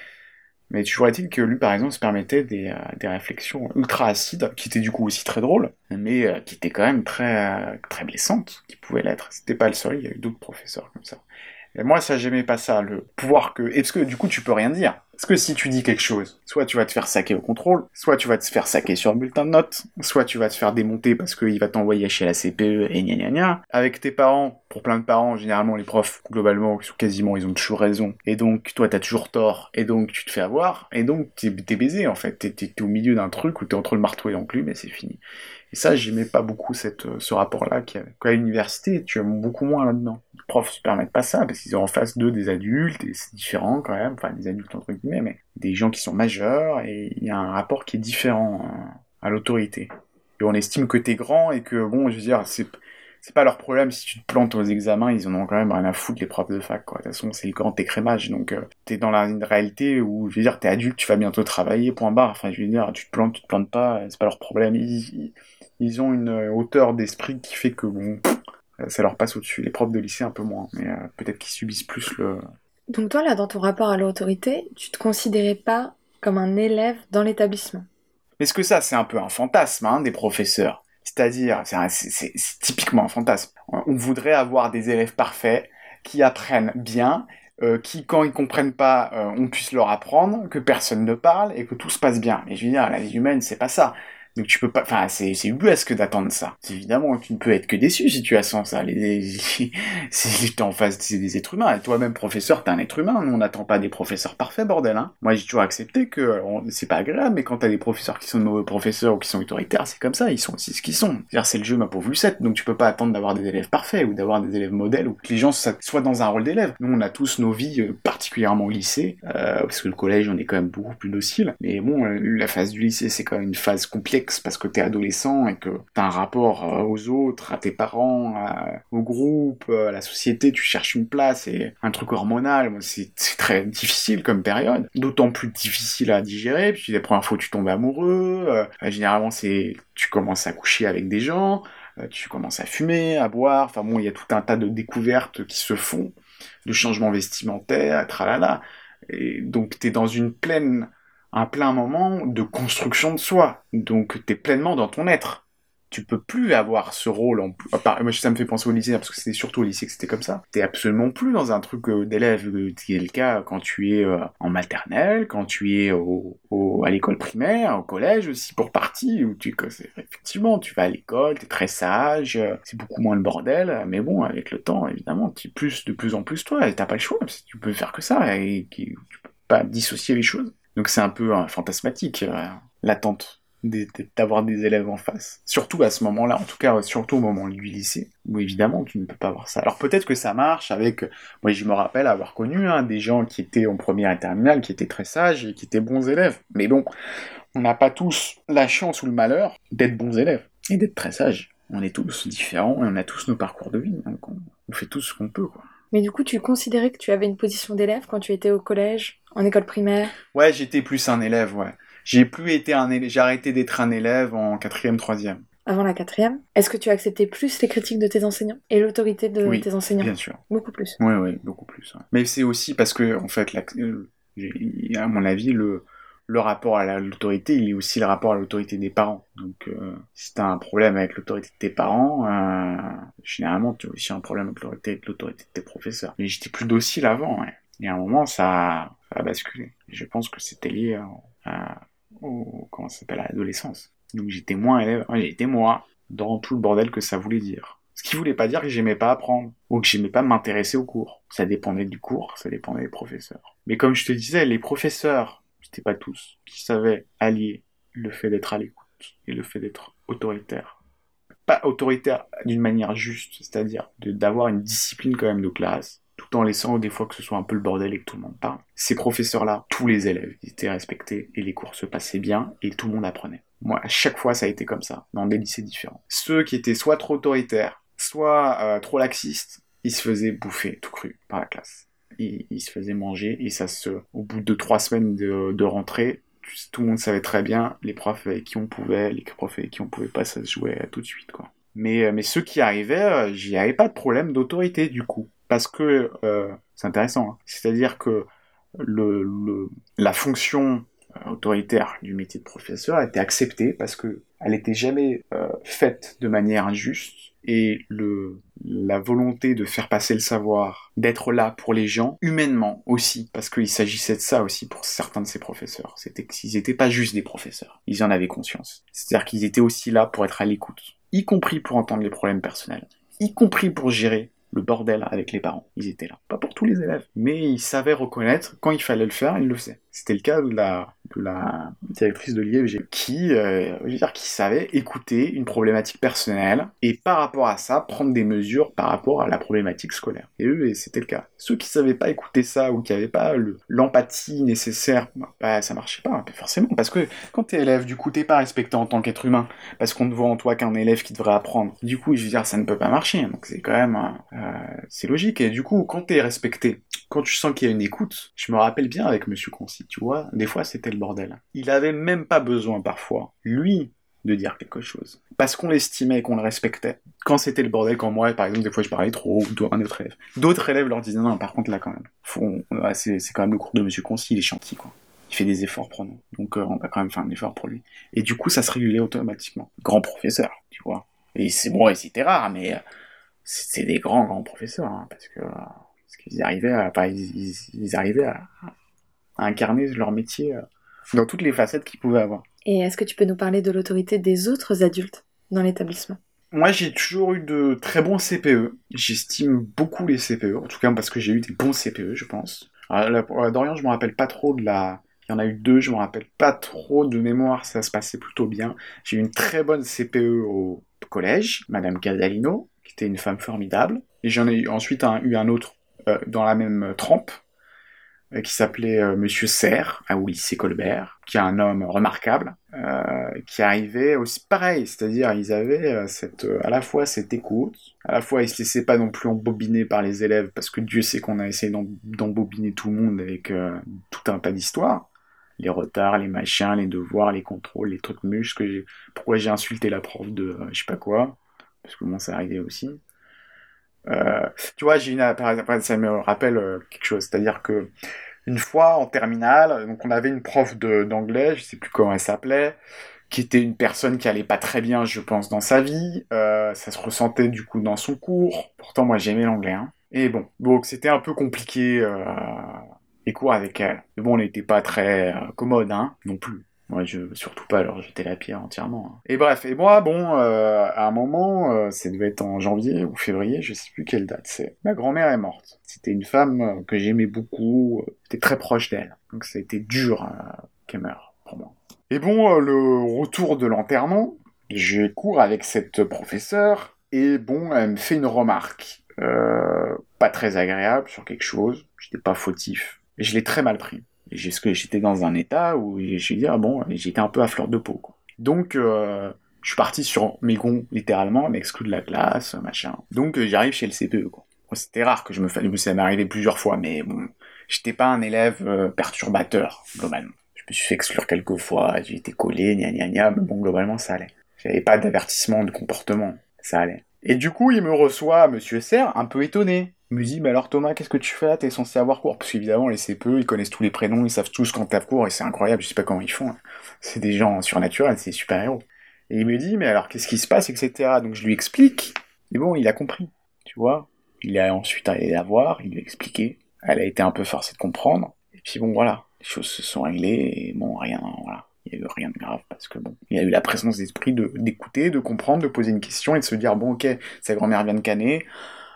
Mais toujours est-il que lui, par exemple, se permettait des, euh, des réflexions ultra acides, qui étaient du coup aussi très drôles, mais euh, qui étaient quand même très, euh, très blessantes, qui pouvaient l'être. C'était pas le seul, il y a eu d'autres professeurs comme ça. Et moi, ça, j'aimais pas ça, le pouvoir que... Est-ce que, du coup, tu peux rien dire? Parce que si tu dis quelque chose, soit tu vas te faire saquer au contrôle, soit tu vas te faire saquer sur le bulletin de notes, soit tu vas te faire démonter parce qu'il va t'envoyer chez la C P E et gna gna gna. Avec tes parents, pour plein de parents, généralement, les profs, globalement, quasiment, ils ont toujours raison. Et donc, toi, t'as toujours tort, et donc, tu te fais avoir, et donc, t'es, t'es baisé, en fait. T'es, t'es, t'es au milieu d'un truc où t'es entre le marteau et l'enclume, et c'est fini. Et ça, j'aimais pas beaucoup cette, ce rapport-là, qu'à l'université, tu aimes beaucoup moins là-dedans. Les profs se permettent pas ça, parce qu'ils ont en face d'eux des adultes, et c'est différent quand même, enfin des adultes entre guillemets, mais des gens qui sont majeurs, et il y a un rapport qui est différent hein, à l'autorité. Et on estime que t'es grand, et que bon, je veux dire, c'est, c'est pas leur problème si tu te plantes aux examens, ils en ont quand même rien à foutre, les profs de fac, quoi. De toute façon, c'est le grand écrémage, donc euh, t'es dans la, une réalité où, je veux dire, t'es adulte, tu vas bientôt travailler, point barre, enfin, je veux dire, tu te plantes, tu te plantes pas, c'est pas leur problème. Ils, ils, ils ont une hauteur d'esprit qui fait que, bon, ça leur passe au-dessus. Les profs de lycée, un peu moins, mais euh, peut-être qu'ils subissent plus le... Donc toi, là, dans ton rapport à l'autorité, tu te considérais pas comme un élève dans l'établissement? Est-ce que ça, c'est un peu un fantasme, hein, des professeurs? C'est-à-dire, c'est, un, c'est, c'est, c'est typiquement un fantasme. On voudrait avoir des élèves parfaits qui apprennent bien, euh, qui, quand ils comprennent pas, euh, on puisse leur apprendre, que personne ne parle et que tout se passe bien. Mais je veux dire, la vie humaine, c'est pas ça. Donc tu peux pas, enfin c'est c'est ubuesque d'attendre ça. C'est évidemment tu ne peux être que déçu si tu as sans ça. Les, les, si t'es en face c'est des êtres humains et toi-même professeur t'es un être humain. Nous on n'attend pas des professeurs parfaits bordel. Hein. Moi j'ai toujours accepté que alors, c'est pas agréable mais quand t'as des professeurs qui sont de mauvais professeurs ou qui sont autoritaires c'est comme ça. Ils sont aussi ce qu'ils sont. C'est-à-dire c'est le jeu ma pauvre Lucette. Donc tu peux pas attendre d'avoir des élèves parfaits ou d'avoir des élèves modèles ou que les gens soient dans un rôle d'élève. Nous on a tous nos vies particulièrement au lycée euh, parce que le collège on est quand même beaucoup plus docile. Mais bon la phase du lycée c'est quand même une phase complexe parce que t'es adolescent et que t'as un rapport aux autres, à tes parents, à, au groupe, à la société, tu cherches une place et un truc hormonal, c'est, c'est très difficile comme période. D'autant plus difficile à digérer, puis les premières fois tu tombes amoureux, euh, généralement c'est tu commences à coucher avec des gens, euh, tu commences à fumer, à boire, enfin bon, il y a tout un tas de découvertes qui se font, de changements vestimentaires, tralala. Et donc t'es dans une pleine un plein moment de construction de soi. Donc t'es pleinement dans ton être. Tu peux plus avoir ce rôle en plus. Moi, ça me fait penser au lycée, parce que c'était surtout au lycée que c'était comme ça. T'es absolument plus dans un truc d'élève, qui est le cas quand tu es en maternelle, quand tu es au, au, à l'école primaire, au collège aussi pour partie, où tu, effectivement, tu vas à l'école, t'es très sage, c'est beaucoup moins le bordel, mais bon, avec le temps, évidemment, tu es plus, de plus en plus toi, et t'as pas le choix, parce que tu peux faire que ça, et tu peux pas dissocier les choses. Donc c'est un peu euh, fantasmatique, euh, l'attente des, des, d'avoir des élèves en face. Surtout à ce moment-là, en tout cas, surtout au moment du lycée, où évidemment tu ne peux pas voir ça. Alors peut-être que ça marche avec... Moi je me rappelle avoir connu hein, des gens qui étaient en première et terminale, qui étaient très sages et qui étaient bons élèves. Mais bon, on n'a pas tous la chance ou le malheur d'être bons élèves et d'être très sages. On est tous différents et on a tous nos parcours de vie, donc on, on fait tout ce qu'on peut, quoi. Mais du coup, tu considérais que tu avais une position d'élève quand tu étais au collège, en école primaire? Ouais, j'étais plus un élève, ouais. J'ai plus été un élève, j'ai arrêté d'être un élève en quatrième, troisième. Avant la quatrième, est-ce que tu acceptais plus les critiques de tes enseignants et l'autorité de oui, tes enseignants? Bien sûr. Beaucoup plus. Oui, oui, beaucoup plus. Ouais. Mais c'est aussi parce que, en fait, la, euh, à mon avis, le, le rapport à la, l'autorité, il est aussi le rapport à l'autorité des parents. Donc, euh, si t'as un problème avec l'autorité de tes parents, euh, généralement, tu as aussi un problème avec l'autorité, l'autorité de tes professeurs. Mais j'étais plus docile avant, ouais. Et à un moment, ça, ça a basculé. Et je pense que c'était lié à, à au, comment ça s'appelle, à l'adolescence. Donc j'étais moins élève, j'étais moi, dans tout le bordel que ça voulait dire. Ce qui voulait pas dire que j'aimais pas apprendre, ou que j'aimais pas m'intéresser aux cours. Ça dépendait du cours, ça dépendait des professeurs. Mais comme je te disais, les professeurs, c'était pas tous, qui savaient allier le fait d'être à l'écoute et le fait d'être autoritaire. Pas autoritaire d'une manière juste, c'est-à-dire de, d'avoir une discipline quand même de classe, tout en laissant des fois que ce soit un peu le bordel et que tout le monde parle. Ces professeurs-là, tous les élèves étaient respectés et les cours se passaient bien et tout le monde apprenait. Moi, à chaque fois, ça a été comme ça, dans des lycées différents. Ceux qui étaient soit trop autoritaires, soit euh, trop laxiste, il se faisait bouffer tout cru par la classe. Il, il se faisait manger, et ça se, au bout de trois semaines de, de rentrée, tout le monde savait très bien, les profs avec qui on pouvait, les profs avec qui on pouvait pas, ça se jouait tout de suite, quoi. Mais, mais ceux qui arrivaient, euh, j'y avais pas de problème d'autorité, du coup. Parce que, euh, c'est intéressant, hein. C'est-à-dire que le, le, la fonction autoritaire du métier de professeur a été acceptée parce que elle était jamais euh, faite de manière injuste, et le, la volonté de faire passer le savoir, d'être là pour les gens, humainement aussi, parce qu'il s'agissait de ça aussi pour certains de ces professeurs. C'était qu'ils n'étaient pas juste des professeurs, ils en avaient conscience. C'est-à-dire qu'ils étaient aussi là pour être à l'écoute, y compris pour entendre les problèmes personnels, y compris pour gérer le bordel avec les parents. Ils étaient là. Pas pour tous les élèves, mais ils savaient reconnaître, quand il fallait le faire, ils le faisaient. C'était le cas de la, de la directrice de l'I F G, qui, euh, je veux dire, qui savait écouter une problématique personnelle, et par rapport à ça, prendre des mesures par rapport à la problématique scolaire. Et eux, et c'était le cas. Ceux qui savaient pas écouter ça, ou qui avaient pas le, l'empathie nécessaire, bah, ça marchait pas, forcément, parce que quand t'es élève, du coup, t'es pas respecté en tant qu'être humain, parce qu'on ne voit en toi qu'un élève qui devrait apprendre. Du coup, je veux dire, ça ne peut pas marcher, donc c'est quand même, euh, c'est logique. Et du coup, quand t'es respecté, quand tu sens qu'il y a une écoute, je me rappelle bien avec Monsieur Concy, tu vois, des fois c'était le bordel. Il avait même pas besoin parfois, lui, de dire quelque chose. Parce qu'on l'estimait et qu'on le respectait. Quand c'était le bordel, quand moi, par exemple, des fois je parlais trop, ou un autre élève. D'autres élèves leur disaient, non, par contre là quand même, faut, ouais, c'est, c'est quand même le cours de Monsieur Concy, il est gentil, quoi. Il fait des efforts pour nous. Donc euh, on va quand même faire un effort pour lui. Et du coup, ça se régulait automatiquement. Grand professeur, tu vois. Et c'est bon, et c'était rare, mais c'est des grands, grands professeurs, hein, parce que... Parce qu'ils arrivaient à, enfin, ils, ils, ils arrivaient à, à incarner leur métier dans toutes les facettes qu'ils pouvaient avoir. Et est-ce que tu peux nous parler de l'autorité des autres adultes dans l'établissement ? Moi, j'ai toujours eu de très bons C P E. J'estime beaucoup les C P E, en tout cas parce que j'ai eu des bons C P E, je pense. Alors, là, pour la Dorian, je me rappelle pas trop de la... Il y en a eu deux, je me rappelle pas trop de mémoire, ça se passait plutôt bien. J'ai eu une très bonne C P E au collège, Madame Casalino, qui était une femme formidable. Et j'en ai ensuite un, eu un autre Euh, dans la même trempe, euh, qui s'appelait euh, Monsieur Serre, au lycée Colbert, qui est un homme remarquable, euh, qui arrivait aussi pareil, c'est-à-dire ils avaient euh, cette, euh, à la fois cette écoute, à la fois ils se laissaient pas non plus embobiner par les élèves, parce que Dieu sait qu'on a essayé d'em- d'embobiner tout le monde avec euh, tout un tas d'histoires, les retards, les machins, les devoirs, les contrôles, les trucs muscles, que j'ai... pourquoi j'ai insulté la prof de euh, je sais pas quoi, parce que bon, ça arrivait aussi. Euh, tu vois, j'ai une, par exemple, ça me rappelle euh, quelque chose, c'est-à-dire que une fois en terminale, donc on avait une prof de, d'anglais, je sais plus comment elle s'appelait, qui était une personne qui allait pas très bien, je pense, dans sa vie. Euh, ça se ressentait du coup dans son cours. Pourtant, moi, j'aimais l'anglais. Hein. Et bon, donc c'était un peu compliqué euh, les cours avec elle. Mais bon, on n'était pas très euh, commode, hein, non plus. Moi, je, surtout pas, alors j'étais la pire entièrement. Hein. Et bref, et moi, bon, euh, à un moment, euh, ça devait être en janvier ou février, je sais plus quelle date c'est. Ma grand-mère est morte. C'était une femme euh, que j'aimais beaucoup, euh, j'étais très proche d'elle. Donc ça a été dur euh, qu'elle meure, pour moi. Et bon, euh, le retour de l'enterrement, je cours avec cette professeure, et bon, elle me fait une remarque. Euh, pas très agréable sur quelque chose, j'étais pas fautif. Et je l'ai très mal pris. Et j'ai- que j'étais dans un état où j'ai dit, ah bon, j'étais un peu à fleur de peau, quoi. Donc, euh, je suis parti sur mes gonds, littéralement, m'exclus de la classe, machin. Donc, euh, j'arrive chez le C P E, quoi. Bon, c'était rare que je me fasse, ça m'est arrivé plusieurs fois, mais bon, j'étais pas un élève euh, perturbateur, globalement. Je me suis fait exclure quelques fois, j'ai été collé, gna gna gna, mais bon, globalement, ça allait. J'avais pas d'avertissement de comportement, ça allait. Et du coup, il me reçoit, Monsieur Serre, un peu étonné. Il me dit, mais alors Thomas, qu'est-ce que tu fais? T'es censé avoir cours? Parce qu'évidemment, les C P E, ils connaissent tous les prénoms, ils savent tous quand t'as cours, et c'est incroyable, je sais pas comment ils font. Hein. C'est des gens surnaturels, c'est des super-héros. Et il me dit, mais alors, qu'est-ce qui se passe, et cetera. Donc je lui explique, et bon, il a compris, tu vois. Il a ensuite allé la voir, il lui a expliqué. Elle a été un peu forcée de comprendre. Et puis bon, voilà, les choses se sont réglées, et bon, rien, voilà. Il n'y a eu rien de grave, parce que bon, il a eu la présence d'esprit de, d'écouter, de comprendre, de poser une question, et de se dire, bon, ok, sa grand-mère vient de canner,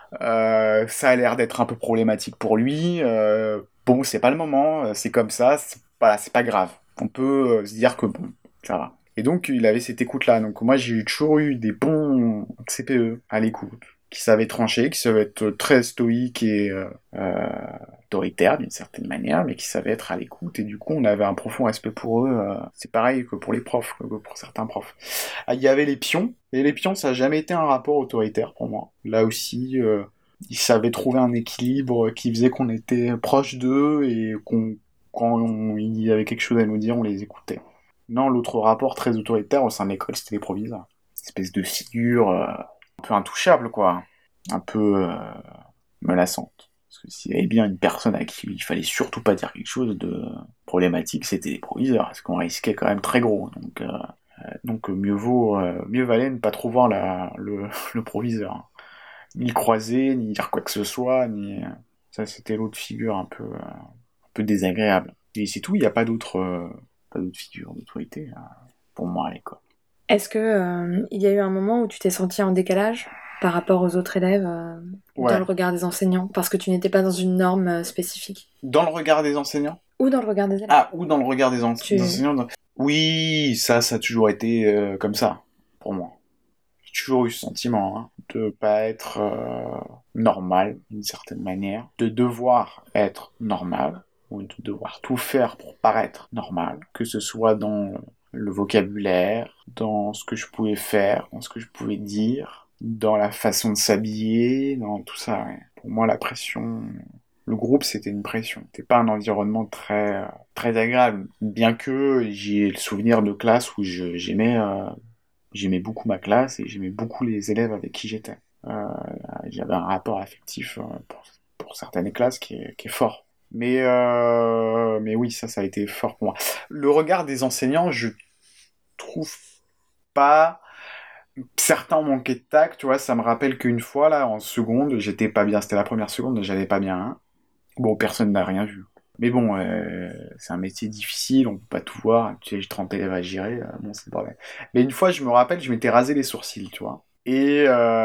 Euh, ça a l'air d'être un peu problématique pour lui. Euh, bon, c'est pas le moment, c'est comme ça. C'est, voilà, c'est pas grave. On peut euh, se dire que bon, ça va. Et donc, il avait cette écoute-là. Donc, moi, j'ai toujours eu des bons C P E à l'écoute, qui savaient trancher, qui savaient être très stoïques et, euh, autoritaires d'une certaine manière, mais qui savaient être à l'écoute, et du coup on avait un profond respect pour eux. Euh, c'est pareil que pour les profs, que pour certains profs. Ah, il y avait les pions, et les pions ça n'a jamais été un rapport autoritaire pour moi. Là aussi, euh, ils savaient trouver un équilibre qui faisait qu'on était proche d'eux, et qu'on, quand on, il y avait quelque chose à nous dire, on les écoutait. Non, l'autre rapport très autoritaire au sein de l'école, c'était les proviseurs. Une espèce de figure euh, un peu intouchable, quoi. Un peu euh, menaçante. Parce que s'il y avait bien une personne à qui il fallait surtout pas dire quelque chose de problématique, c'était les proviseurs, parce qu'on risquait quand même très gros. Donc, euh, donc mieux vaut, euh, mieux valait ne pas trop voir la, le, le proviseur. Ni le croiser, ni dire quoi que ce soit, ni... Ça, c'était l'autre figure un peu, euh, un peu désagréable. Et c'est tout, il n'y a pas d'autre, euh, pas d'autre figure d'autorité euh, pour moi à l'école. Est-ce que euh, il y a eu un moment où tu t'es senti en décalage par rapport aux autres élèves euh, Ouais. dans le regard des enseignants, parce que tu n'étais pas dans une norme euh, spécifique? Dans le regard des enseignants? Ou dans le regard des élèves? Ah, ou dans le regard des, en- Tu- des enseignants dans- Oui, ça, ça a toujours été euh, comme ça, pour moi. J'ai toujours eu ce sentiment hein, de pas être euh, normal, d'une certaine manière, de devoir être normal, ou de devoir tout faire pour paraître normal, que ce soit dans le vocabulaire, dans ce que je pouvais faire, dans ce que je pouvais dire, dans la façon de s'habiller, dans tout ça. Ouais. Pour moi, la pression, le groupe, c'était une pression. C'était pas un environnement très très agréable, bien que j'ai le souvenir de classe où je, j'aimais euh, j'aimais beaucoup ma classe et j'aimais beaucoup les élèves avec qui j'étais. Euh, j'avais un rapport affectif euh, pour, pour certaines classes qui est, qui est fort. Mais, euh, mais oui, ça, ça a été fort pour moi. Le regard des enseignants, je trouve pas... Certains ont manqué de tact, tu vois, ça me rappelle qu'une fois, là, en seconde, j'étais pas bien. C'était la première seconde, j'allais pas bien. Hein. Bon, personne n'a rien vu. Mais bon, euh, c'est un métier difficile, on peut pas tout voir. Tu sais, j'ai trente élèves à gérer, euh, bon, c'est le bordel. Mais une fois, je me rappelle, je m'étais rasé les sourcils, tu vois. Et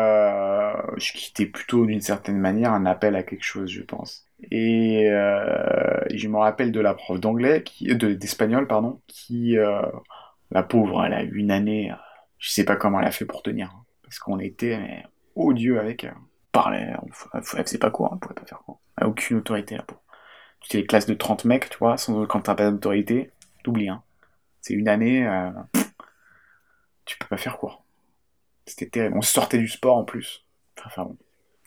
euh, je quittais plutôt d'une certaine manière un appel à quelque chose, je pense. Et, euh, et je me rappelle de la prof d'anglais, qui, de, d'espagnol, pardon, qui, euh, la pauvre, elle a eu une année, euh, je sais pas comment elle a fait pour tenir. Hein, parce qu'on était mais, odieux avec elle. On parlait, on, elle faisait pas quoi, on pouvait pas faire quoi. Elle a aucune autorité, la pauvre. Tu les classes de trente mecs, tu vois, sans, quand t'as pas d'autorité, t'oublies, hein. C'est une année, euh, tu peux pas faire quoi. C'était terrible. On sortait du sport en plus. Enfin bon.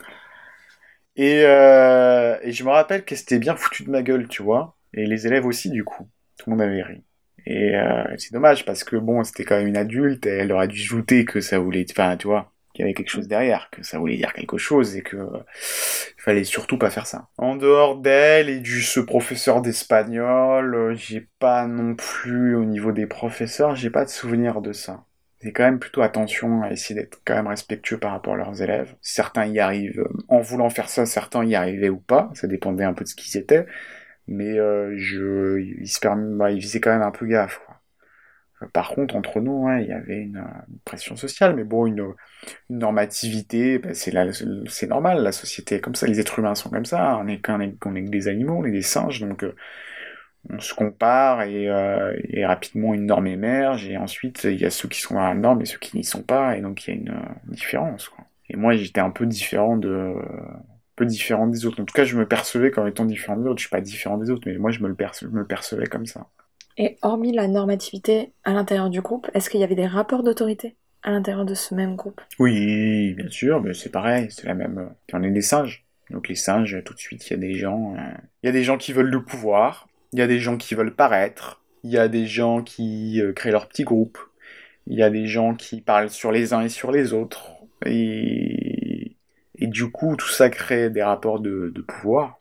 Et, euh, et je me rappelle que c'était bien foutu de ma gueule, tu vois. Et les élèves aussi, du coup. Tout le monde avait ri. Et euh, c'est dommage parce que bon, c'était quand même une adulte et elle aurait dû se douter que ça voulait, enfin, tu vois, qu'il y avait quelque chose derrière, que ça voulait dire quelque chose et que euh, il fallait surtout pas faire ça. En dehors d'elle et du ce professeur d'espagnol, euh, j'ai pas non plus au niveau des professeurs, j'ai pas de souvenir de ça. C'est quand même plutôt attention à essayer d'être quand même respectueux par rapport à leurs élèves. Certains y arrivent euh, en voulant faire ça, certains y arrivaient ou pas, ça dépendait un peu de ce qu'ils étaient. Mais euh, je, il se permet, bah, il faisait quand même un peu gaffe. Quoi. Par contre, entre nous, ouais, il y avait une, une pression sociale, mais bon, une, une normativité, bah, c'est, la, c'est normal, la société est comme ça, les êtres humains sont comme ça, on est, on est, on est que des animaux, on est des singes, donc euh, on se compare et, euh, et rapidement une norme émerge, et ensuite il y a ceux qui sont à la norme et ceux qui n'y sont pas, et donc il y a une, une différence. Quoi. Et moi, j'étais un peu différent de... peu différent des autres. En tout cas, je me percevais comme étant différent des autres. Je suis pas différent des autres, mais moi, je me le, perce- je me le percevais comme ça. Et hormis la normativité à l'intérieur du groupe, est-ce qu'il y avait des rapports d'autorité à l'intérieur de ce même groupe? Oui, bien sûr, mais c'est pareil, c'est la même... On est des singes. Donc les singes, tout de suite, il y a des gens... euh, Il y a des gens qui veulent le pouvoir, il y a des gens qui veulent paraître, il y a des gens qui euh, créent leur petit groupe, il y a des gens qui parlent sur les uns et sur les autres, et, et du coup, tout ça crée des rapports de, de pouvoir.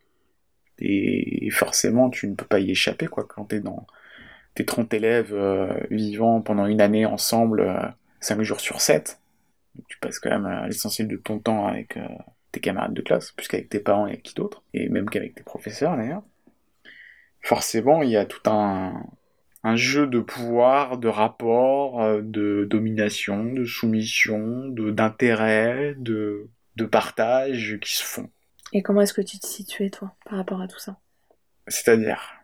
Et forcément, tu ne peux pas y échapper, quoi, quand t'es dans tes trente élèves euh, vivant pendant une année ensemble, euh, cinq jours sur sept. Donc, tu passes quand même euh, l'essentiel de ton temps avec euh, tes camarades de classe, plus qu'avec tes parents et avec qui d'autre, et même qu'avec tes professeurs d'ailleurs. Forcément, il y a tout un, un jeu de pouvoir, de rapport, euh, de domination, de soumission, de, d'intérêt, de, de partage qui se font. Et comment est-ce que tu te situais, toi, par rapport à tout ça? C'est-à-dire,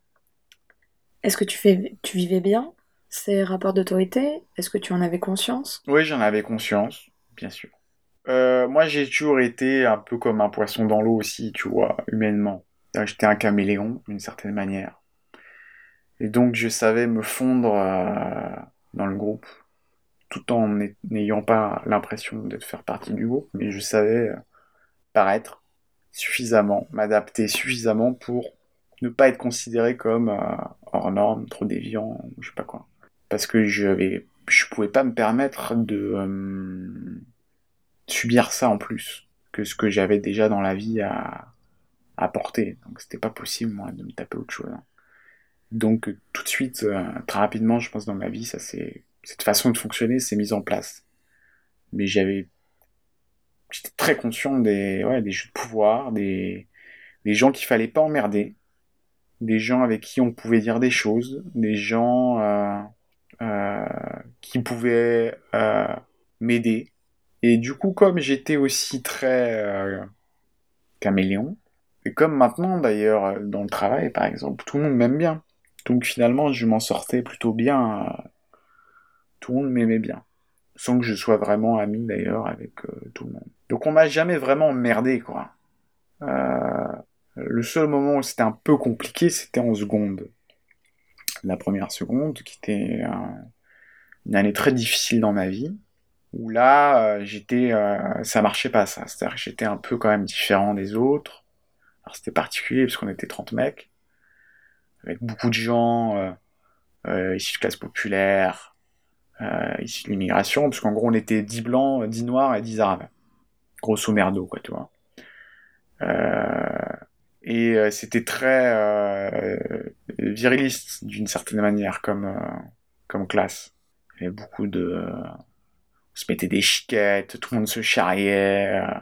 Est-ce que tu, fais, tu vivais bien ces rapports d'autorité? Est-ce que tu en avais conscience? oui, j'en avais conscience, bien sûr. Euh, moi, j'ai toujours été un peu comme un poisson dans l'eau aussi, tu vois, humainement. J'étais un caméléon, d'une certaine manière. Et donc, je savais me fondre euh, dans le groupe, tout en n'ayant pas l'impression d'être faire partie du groupe, mais je savais euh, paraître suffisamment, m'adapter suffisamment pour ne pas être considéré comme euh, hors norme, trop déviant, je sais pas quoi. Parce que j'avais, je pouvais pas me permettre de euh, subir ça en plus que ce que j'avais déjà dans la vie à, à porter. Donc c'était pas possible, moi, de me taper autre chose. Donc tout de suite, euh, très rapidement, je pense dans ma vie, ça c'est cette façon de fonctionner s'est mise en place. Mais j'avais, j'étais très conscient des, ouais, des jeux de pouvoir, des, des gens qu'il fallait pas emmerder, des gens avec qui on pouvait dire des choses, des gens euh, euh, qui pouvaient euh, m'aider. Et du coup, comme j'étais aussi très euh, caméléon, et comme maintenant d'ailleurs dans le travail par exemple, tout le monde m'aime bien. Donc finalement, je m'en sortais plutôt bien. euh, Tout le monde m'aimait bien. Sans que je sois vraiment ami d'ailleurs avec euh, tout le monde. Donc on m'a jamais vraiment emmerdé, quoi. Euh, le seul moment où c'était un peu compliqué, c'était en seconde. La première seconde, qui était euh, une année très difficile dans ma vie, où là, euh, j'étais, euh, ça marchait pas, ça. C'est-à-dire que j'étais un peu quand même différent des autres. Alors c'était particulier parce qu'on était trente mecs, avec beaucoup de gens euh, euh, issus de classe populaire, euh, issus de l'immigration, parce qu'en gros on était dix blancs, dix noirs et dix arabes. Grosso merdo, quoi, tu vois. Euh, et euh, c'était très euh, viriliste, d'une certaine manière, comme, euh, comme classe. Il y avait beaucoup de... Euh, on se mettait des chiquettes, tout le monde se charriait. Euh,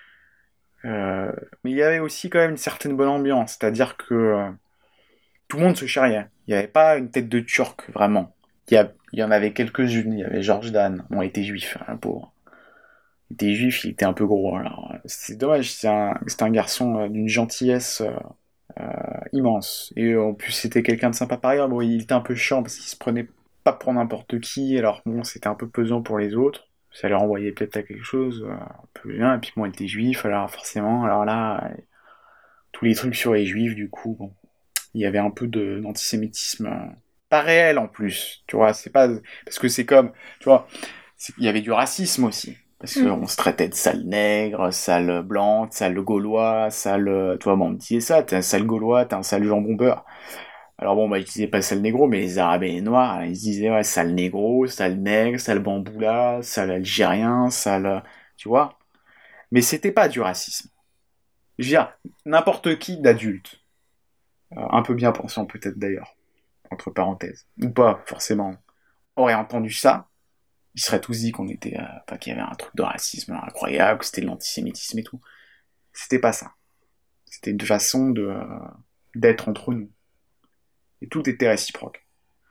euh, mais il y avait aussi quand même une certaine bonne ambiance, c'est-à-dire que euh, tout le monde se charriait. Il n'y avait pas une tête de turc, vraiment. Il y, a, il y en avait quelques-unes. Il y avait Georges Dan. Bon, il était juif, hein, pauvre. Il était juif, il était un peu gros. Alors, c'est dommage, c'est un, c'est un garçon euh, d'une gentillesse euh, euh, immense. Et euh, en plus, c'était quelqu'un de sympa par ailleurs. Bon, il était un peu chiant parce qu'il se prenait pas pour n'importe qui. Alors bon, c'était un peu pesant pour les autres. Ça leur envoyait peut-être à quelque chose, euh, un peu bien. Et puis bon, il était juif, alors forcément, alors là, euh, tous les trucs sur les juifs, du coup, bon, il y avait un peu de, d'antisémitisme. euh, Pas réel en plus, tu vois, c'est pas... Parce que c'est comme, tu vois, c'est- il y avait du racisme aussi. Parce Mm. qu'on se traitait de sale nègre, sale blanc, sale gaulois, sale... Tu vois, bon, on me disait ça, t'es un sale gaulois, t'es un sale jambon beurre. Alors bon, bah, ils disaient pas sale négro, mais les arabes et les noirs, ils se disaient, ouais, sale négro, sale nègre, sale bamboula, sale algérien, sale... Tu vois. Mais c'était pas du racisme. Je veux dire, n'importe qui d'adulte, euh, un peu bien pensant peut-être d'ailleurs, entre parenthèses, ou pas forcément, aurait entendu ça, ils seraient tous dit qu'on était, euh, enfin, qu'il y avait un truc de racisme incroyable, que c'était de l'antisémitisme et tout. C'était pas ça. C'était une façon de euh, d'être entre nous. Et tout était réciproque.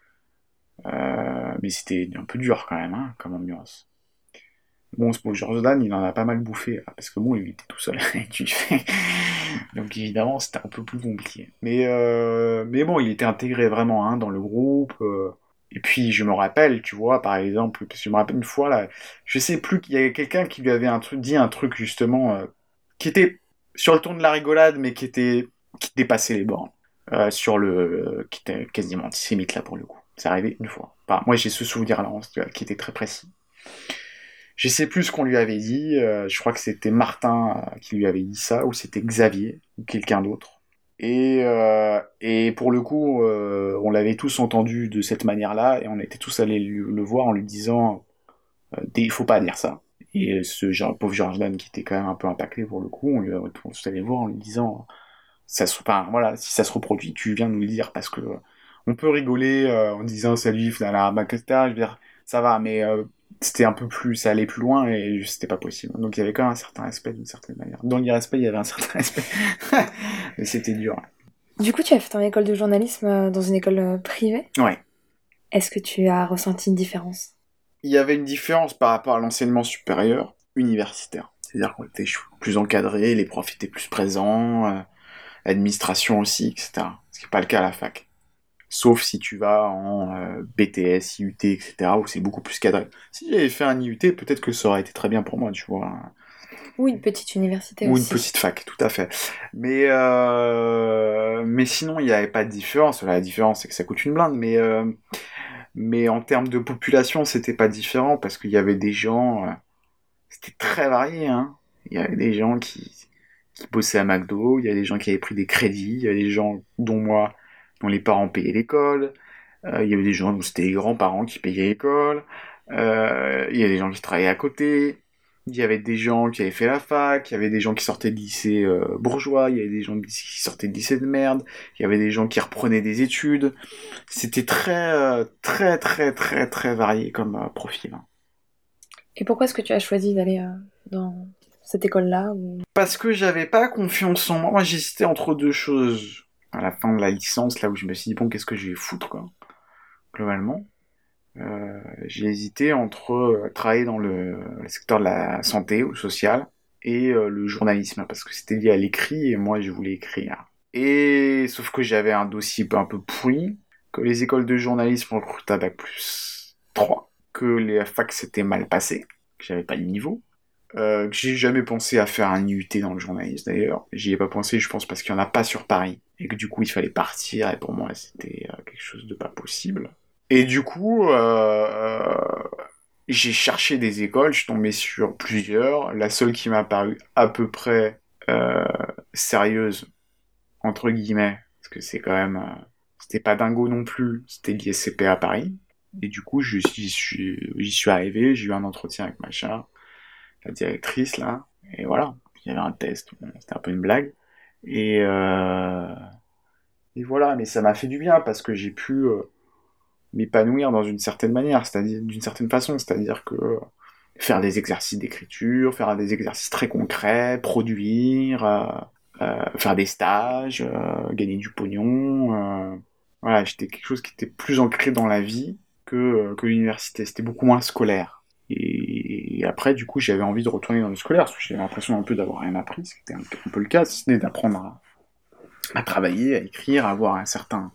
Euh, mais c'était un peu dur quand même, hein, comme ambiance. Bon, ce pauvre Jordan, il en a pas mal bouffé, là, parce que bon, il était tout seul. Tu fais. Donc évidemment, c'était un peu plus compliqué. Mais, euh, mais bon, il était intégré vraiment hein, dans le groupe. euh, Et puis je me rappelle, tu vois, par exemple, parce que je me rappelle une fois là, je sais plus qu'il y avait quelqu'un qui lui avait un truc, dit un truc justement euh, qui était sur le ton de la rigolade, mais qui était qui dépassait les bornes, euh, sur le, qui était quasiment antisémite là pour le coup. C'est arrivé une fois. Enfin, moi j'ai ce souvenir là, qui était très précis. Je sais plus ce qu'on lui avait dit. euh, je crois que c'était Martin euh, qui lui avait dit ça, ou c'était Xavier ou quelqu'un d'autre. Et, euh, et pour le coup, euh, on l'avait tous entendu de cette manière-là, et on était tous allés le, le voir en lui disant euh, il faut pas dire ça. Et ce genre, pauvre George Dan qui était quand même un peu impacté pour le coup, on lui on est tous allés le voir en lui disant ça se, enfin, voilà, si ça se reproduit, tu viens nous le dire parce que euh, on peut rigoler euh, en disant salut, la et cetera. Je veux dire, ça va, mais euh, c'était un peu plus, ça allait plus loin et c'était pas possible. Donc il y avait quand même un certain respect d'une certaine manière. Dans l'irrespect, il y avait un certain respect. Mais c'était dur. Du coup, tu as fait ton école de journalisme euh, dans une école euh, privée. Ouais. Est-ce que tu as ressenti une différence? Il y avait une différence par rapport à l'enseignement supérieur universitaire. C'est-à-dire qu'on était plus encadré, les profs étaient plus présents, euh, l'administration aussi, et cetera. Ce qui n'est pas le cas à la fac. Sauf si tu vas en euh, B T S, I U T, et cetera, où c'est beaucoup plus cadré. Si j'avais fait un I U T, peut-être que ça aurait été très bien pour moi, tu vois. Ou une petite université Ou aussi. une petite fac, tout à fait. Mais, euh... mais sinon, il n'y avait pas de différence. La différence, c'est que ça coûte une blinde. Mais, euh... mais en termes de population, c'était pas différent parce qu'il y avait des gens... euh, C'était très varié, hein. Il y avait des gens qui, qui bossaient à McDo, il y avait des gens qui avaient pris des crédits, il y avait des gens, dont moi, dont les parents payaient l'école, euh, il y avait des gens où c'était les grands-parents qui payaient l'école, euh, il y avait des gens qui travaillaient à côté, il y avait des gens qui avaient fait la fac, il y avait des gens qui sortaient de lycée euh, bourgeois, il y avait des gens qui sortaient de lycée de merde, il y avait des gens qui reprenaient des études. C'était très, euh, très, très, très, très varié comme euh, profil, hein. Et pourquoi est-ce que tu as choisi d'aller euh, dans cette école-là ou... Parce que j'avais pas confiance en moi. Moi, j'hésitais entre deux choses. À la fin de la licence, là où je me suis dit, bon, qu'est-ce que je vais foutre, quoi, globalement. Euh, j'ai hésité entre euh, travailler dans le, le secteur de la santé ou social et euh, le journalisme, parce que c'était lié à l'écrit et moi, je voulais écrire. Et sauf que j'avais un dossier un peu pourri, que les écoles de journalisme recrutent à bac plus trois, que les facs s'étaient mal passées, que j'avais pas le niveau. Euh, que j'ai jamais pensé à faire un I U T dans le journalisme d'ailleurs. J'y ai pas pensé, je pense, parce qu'il y en a pas sur Paris. Et que du coup, il fallait partir, et pour moi, c'était euh, quelque chose de pas possible. Et du coup, euh, euh, j'ai cherché des écoles, je suis tombé sur plusieurs. La seule qui m'a paru à peu près euh, sérieuse, entre guillemets, parce que c'est quand même... Euh, c'était pas dingo non plus, c'était l'I S C P à Paris. Et du coup, j'y suis, j'y suis arrivé, j'ai eu un entretien avec machin, la directrice, là, et voilà, il y avait un test, bon, c'était un peu une blague, et, euh, et voilà, mais ça m'a fait du bien, parce que j'ai pu euh, m'épanouir dans une certaine manière, c'est-à-dire d'une certaine façon, c'est-à-dire que euh, faire des exercices d'écriture, faire des exercices très concrets, produire, euh, euh, faire des stages, euh, gagner du pognon, euh, voilà, j'étais quelque chose qui était plus ancré dans la vie que, euh, que l'université, c'était beaucoup moins scolaire. Et après, du coup, j'avais envie de retourner dans le scolaire, parce que j'avais l'impression un peu d'avoir rien appris, ce qui était un, un peu le cas, si ce n'est d'apprendre à, à travailler, à écrire, à avoir un certain,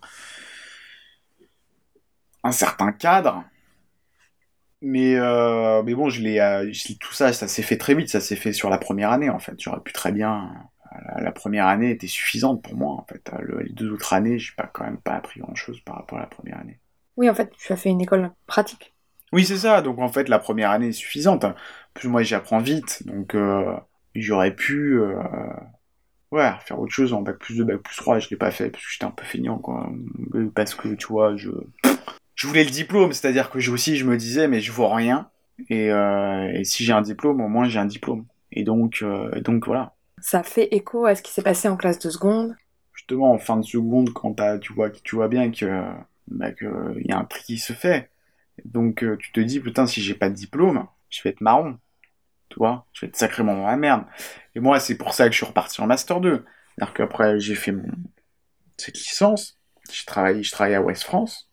un certain cadre. Mais, euh, mais bon, je l'ai, euh, je- tout ça, ça s'est fait très vite, ça s'est fait sur la première année, en fait. J'aurais pu très bien... La, la première année était suffisante pour moi, en fait. Le- les deux autres années, j'ai pas, quand même pas appris grand-chose par rapport à la première année. Oui, en fait, tu as fait une école pratique. Oui, c'est ça. Donc en fait, la première année est suffisante. Plus moi, j'apprends vite, donc euh, j'aurais pu, euh, ouais, faire autre chose en bac plus deux, bac plus trois. Je l'ai pas fait parce que j'étais un peu feignant, quoi. Euh, Parce que tu vois, je, je voulais le diplôme, c'est-à-dire que je aussi, je me disais, mais je vaux rien. Et, euh, et si j'ai un diplôme, au moins j'ai un diplôme. Et donc, euh, donc voilà. Ça fait écho à ce qui s'est passé en classe de seconde. Justement, en fin de seconde, quand t'as, tu vois, tu vois bien que, bah, que y a un prix qui se fait. Donc euh, tu te dis, putain, si j'ai pas de diplôme, je vais être marron. Tu vois, je vais être sacrément dans la merde. Et moi, c'est pour ça que je suis reparti en Master deux. C'est-à-dire qu'après, j'ai fait mon... cette licence. Je travaillais, je travaillais à Ouest France.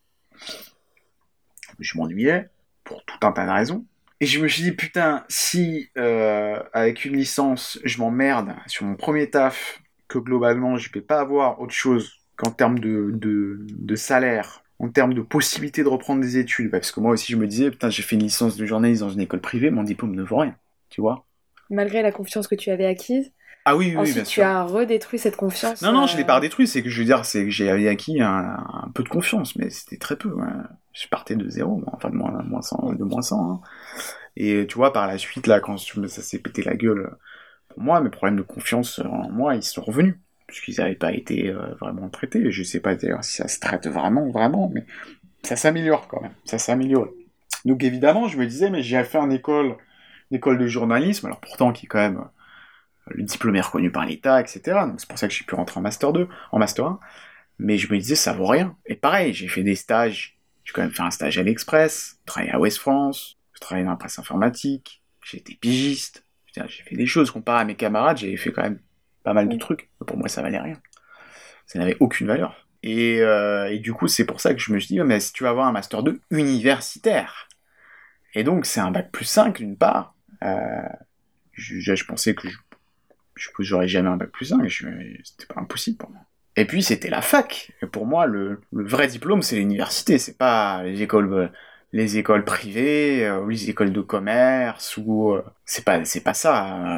Je m'ennuyais, pour tout un tas de raisons. Et je me suis dit, putain, si euh, avec une licence, je m'emmerde sur mon premier taf, que globalement, je vais pas avoir autre chose qu'en termes de, de, de salaire, en termes de possibilité de reprendre des études, parce que moi aussi, je me disais, putain, j'ai fait une licence de journalisme dans une école privée, mon diplôme ne vaut rien, tu vois. Malgré la confiance que tu avais acquise. Ah oui, oui, bien Ensuite, tu sûr. as redétruit cette confiance. Non, non, je l'ai pas euh, redétruit, c'est que je veux dire, c'est que j'ai acquis un, un peu de confiance, mais c'était très peu. Ouais. Je partais de zéro, moi, enfin de moins, moins cent, de moins cent. Hein. Et tu vois, par la suite, là, quand ça s'est pété la gueule, pour moi, mes problèmes de confiance en moi, ils sont revenus. Puisqu'ils n'avaient pas été euh, vraiment traités. Je sais pas d'ailleurs si ça se traite vraiment, vraiment, mais ça s'améliore quand même. Ça s'améliore. Donc évidemment, je me disais, mais j'ai fait une école, une école de journalisme, alors pourtant qui est quand même le diplôme est reconnu par l'État, et cetera. Donc c'est pour ça que j'ai pu rentrer en Master deux, en Master un. Mais je me disais, ça vaut rien. Et pareil, j'ai fait des stages. J'ai quand même fait un stage à l'Express, travaillé à Ouest France, je travaillais dans la presse informatique, j'ai été pigiste. J'ai fait des choses comparé à mes camarades, j'ai fait quand même pas mal de trucs. Mais pour moi, ça valait rien. Ça n'avait aucune valeur. Et, euh, et du coup, c'est pour ça que je me suis dit, mais si tu vas avoir un Master deux universitaire. Et donc, c'est un bac plus cinq, d'une part. Euh, je, je pensais que je Je j'aurais jamais un bac plus cinq, je, c'était pas impossible pour moi. Et puis c'était la fac. Et pour moi, le, le vrai diplôme, c'est l'université, c'est pas les écoles, les écoles privées, euh, ou les écoles de commerce, ou euh, c'est pas, c'est pas ça. Euh,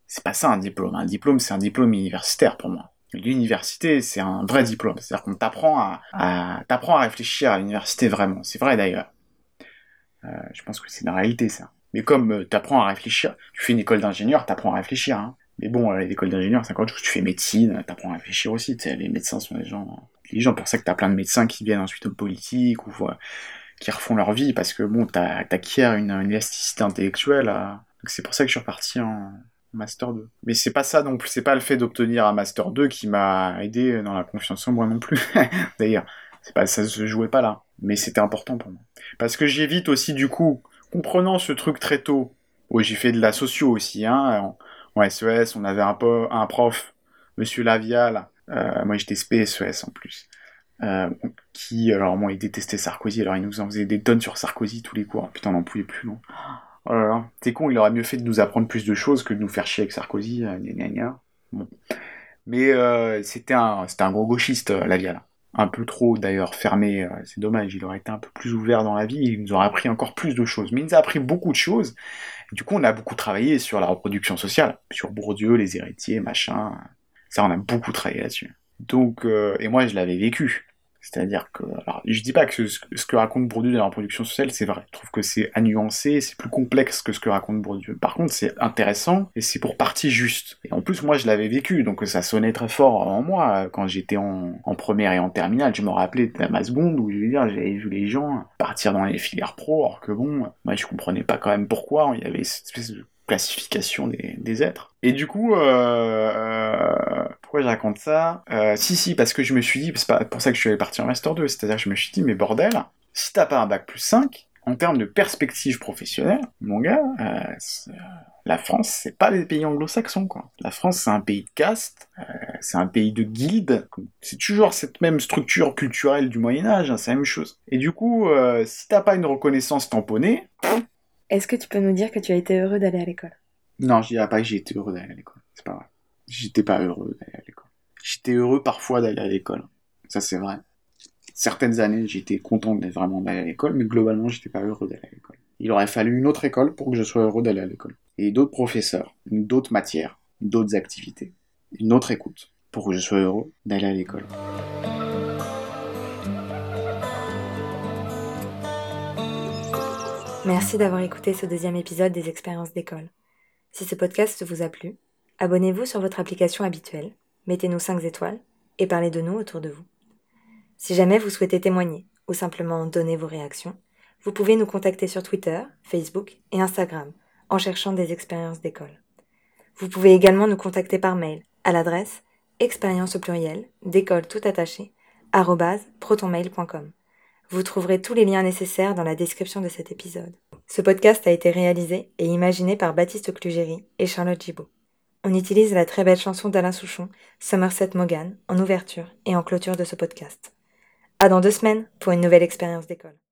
C'est pas ça un diplôme. Un diplôme, c'est un diplôme universitaire pour moi. L'université, c'est un vrai diplôme. C'est-à-dire qu'on t'apprend à, à, t'apprend à réfléchir à l'université vraiment. C'est vrai d'ailleurs. Euh, je pense que c'est une réalité, ça. Mais comme euh, t'apprends à réfléchir, tu fais une école d'ingénieur, t'apprends à réfléchir. Hein. Mais bon, euh, l'école d'ingénieur, c'est encore chose. Tu fais médecine, t'apprends à réfléchir aussi. T'sais, les médecins sont des gens intelligents. Pour ça que t'as plein de médecins qui viennent ensuite aux politiques ou euh, qui refont leur vie parce que bon, t'as, t'acquiers une, une élasticité intellectuelle. Euh... Donc c'est pour ça que je suis reparti en Master deux. Mais c'est pas ça non plus, c'est pas le fait d'obtenir un Master deux qui m'a aidé dans la confiance en moi non plus. D'ailleurs, c'est pas, ça se jouait pas là. Mais c'était important pour moi. Parce que j'évite aussi du coup, comprenant ce truc très tôt, où j'ai fait de la socio aussi, hein, en, en S E S, on avait un, po, un prof, Monsieur Lavial, euh, moi j'étais S P S E S en plus, euh, qui, alors moi il détestait Sarkozy, alors il nous en faisait des tonnes sur Sarkozy tous les cours, putain on n'en pouvait plus, non. Oh là là, t'es con, il aurait mieux fait de nous apprendre plus de choses que de nous faire chier avec Sarkozy, euh, gna gna gna. Bon. Mais euh, c'était un, c'était un gros gauchiste, euh, Lavial. Un peu trop d'ailleurs fermé, euh, c'est dommage, il aurait été un peu plus ouvert dans la vie, il nous aurait appris encore plus de choses. Mais il nous a appris beaucoup de choses, et du coup on a beaucoup travaillé sur la reproduction sociale, sur Bourdieu, les héritiers, machin, ça on a beaucoup travaillé là-dessus. Donc, euh, et moi je l'avais vécu. C'est-à-dire que, alors, je dis pas que ce, ce que raconte Bourdieu dans la reproduction sociale, c'est vrai. Je trouve que c'est à nuancer, c'est plus complexe que ce que raconte Bourdieu. Par contre, c'est intéressant, et c'est pour partie juste. Et en plus, moi, je l'avais vécu, donc ça sonnait très fort en moi, quand j'étais en, en première et en terminale. Je me rappelais de ma seconde, où je veux dire, j'avais vu les gens partir dans les filières pro, alors que bon, moi, je comprenais pas quand même pourquoi, il y avait cette espèce de classification des, des êtres. Et du coup, euh, euh, pourquoi je raconte ça euh, Si, si, parce que je me suis dit, c'est pas pour ça que je suis allé partir en Master deux, c'est-à-dire que je me suis dit, mais bordel, si t'as pas un bac plus cinq, en termes de perspective professionnelle, mon gars, euh, la France, c'est pas les pays anglo-saxons, quoi. La France, c'est un pays de caste, euh, c'est un pays de guildes, c'est toujours cette même structure culturelle du Moyen-Âge, hein, c'est la même chose. Et du coup, euh, si t'as pas une reconnaissance tamponnée... Est-ce que tu peux nous dire que tu as été heureux d'aller à l'école ? Non, je dirais pas que j'ai été heureux d'aller à l'école. C'est pas vrai. J'étais pas heureux d'aller à l'école. J'étais heureux parfois d'aller à l'école. Ça, c'est vrai. Certaines années, j'étais content d'être vraiment d'aller à l'école, mais globalement, j'étais pas heureux d'aller à l'école. Il aurait fallu une autre école pour que je sois heureux d'aller à l'école. Et d'autres professeurs, d'autres matières, d'autres activités, une autre écoute pour que je sois heureux d'aller à l'école. Merci d'avoir écouté ce deuxième épisode des expériences d'école. Si ce podcast vous a plu, abonnez-vous sur votre application habituelle, mettez-nous cinq étoiles et parlez de nous autour de vous. Si jamais vous souhaitez témoigner ou simplement donner vos réactions, vous pouvez nous contacter sur Twitter, Facebook et Instagram en cherchant des expériences d'école. Vous pouvez également nous contacter par mail à l'adresse expérience au pluriel d'école tout attaché arobase protonmail point com. Vous trouverez tous les liens nécessaires dans la description de cet épisode. Ce podcast a été réalisé et imaginé par Baptiste Clugéry et Charlotte Gibault. On utilise la très belle chanson d'Alain Souchon, Somerset Maugham, en ouverture et en clôture de ce podcast. À dans deux semaines pour une nouvelle expérience d'école.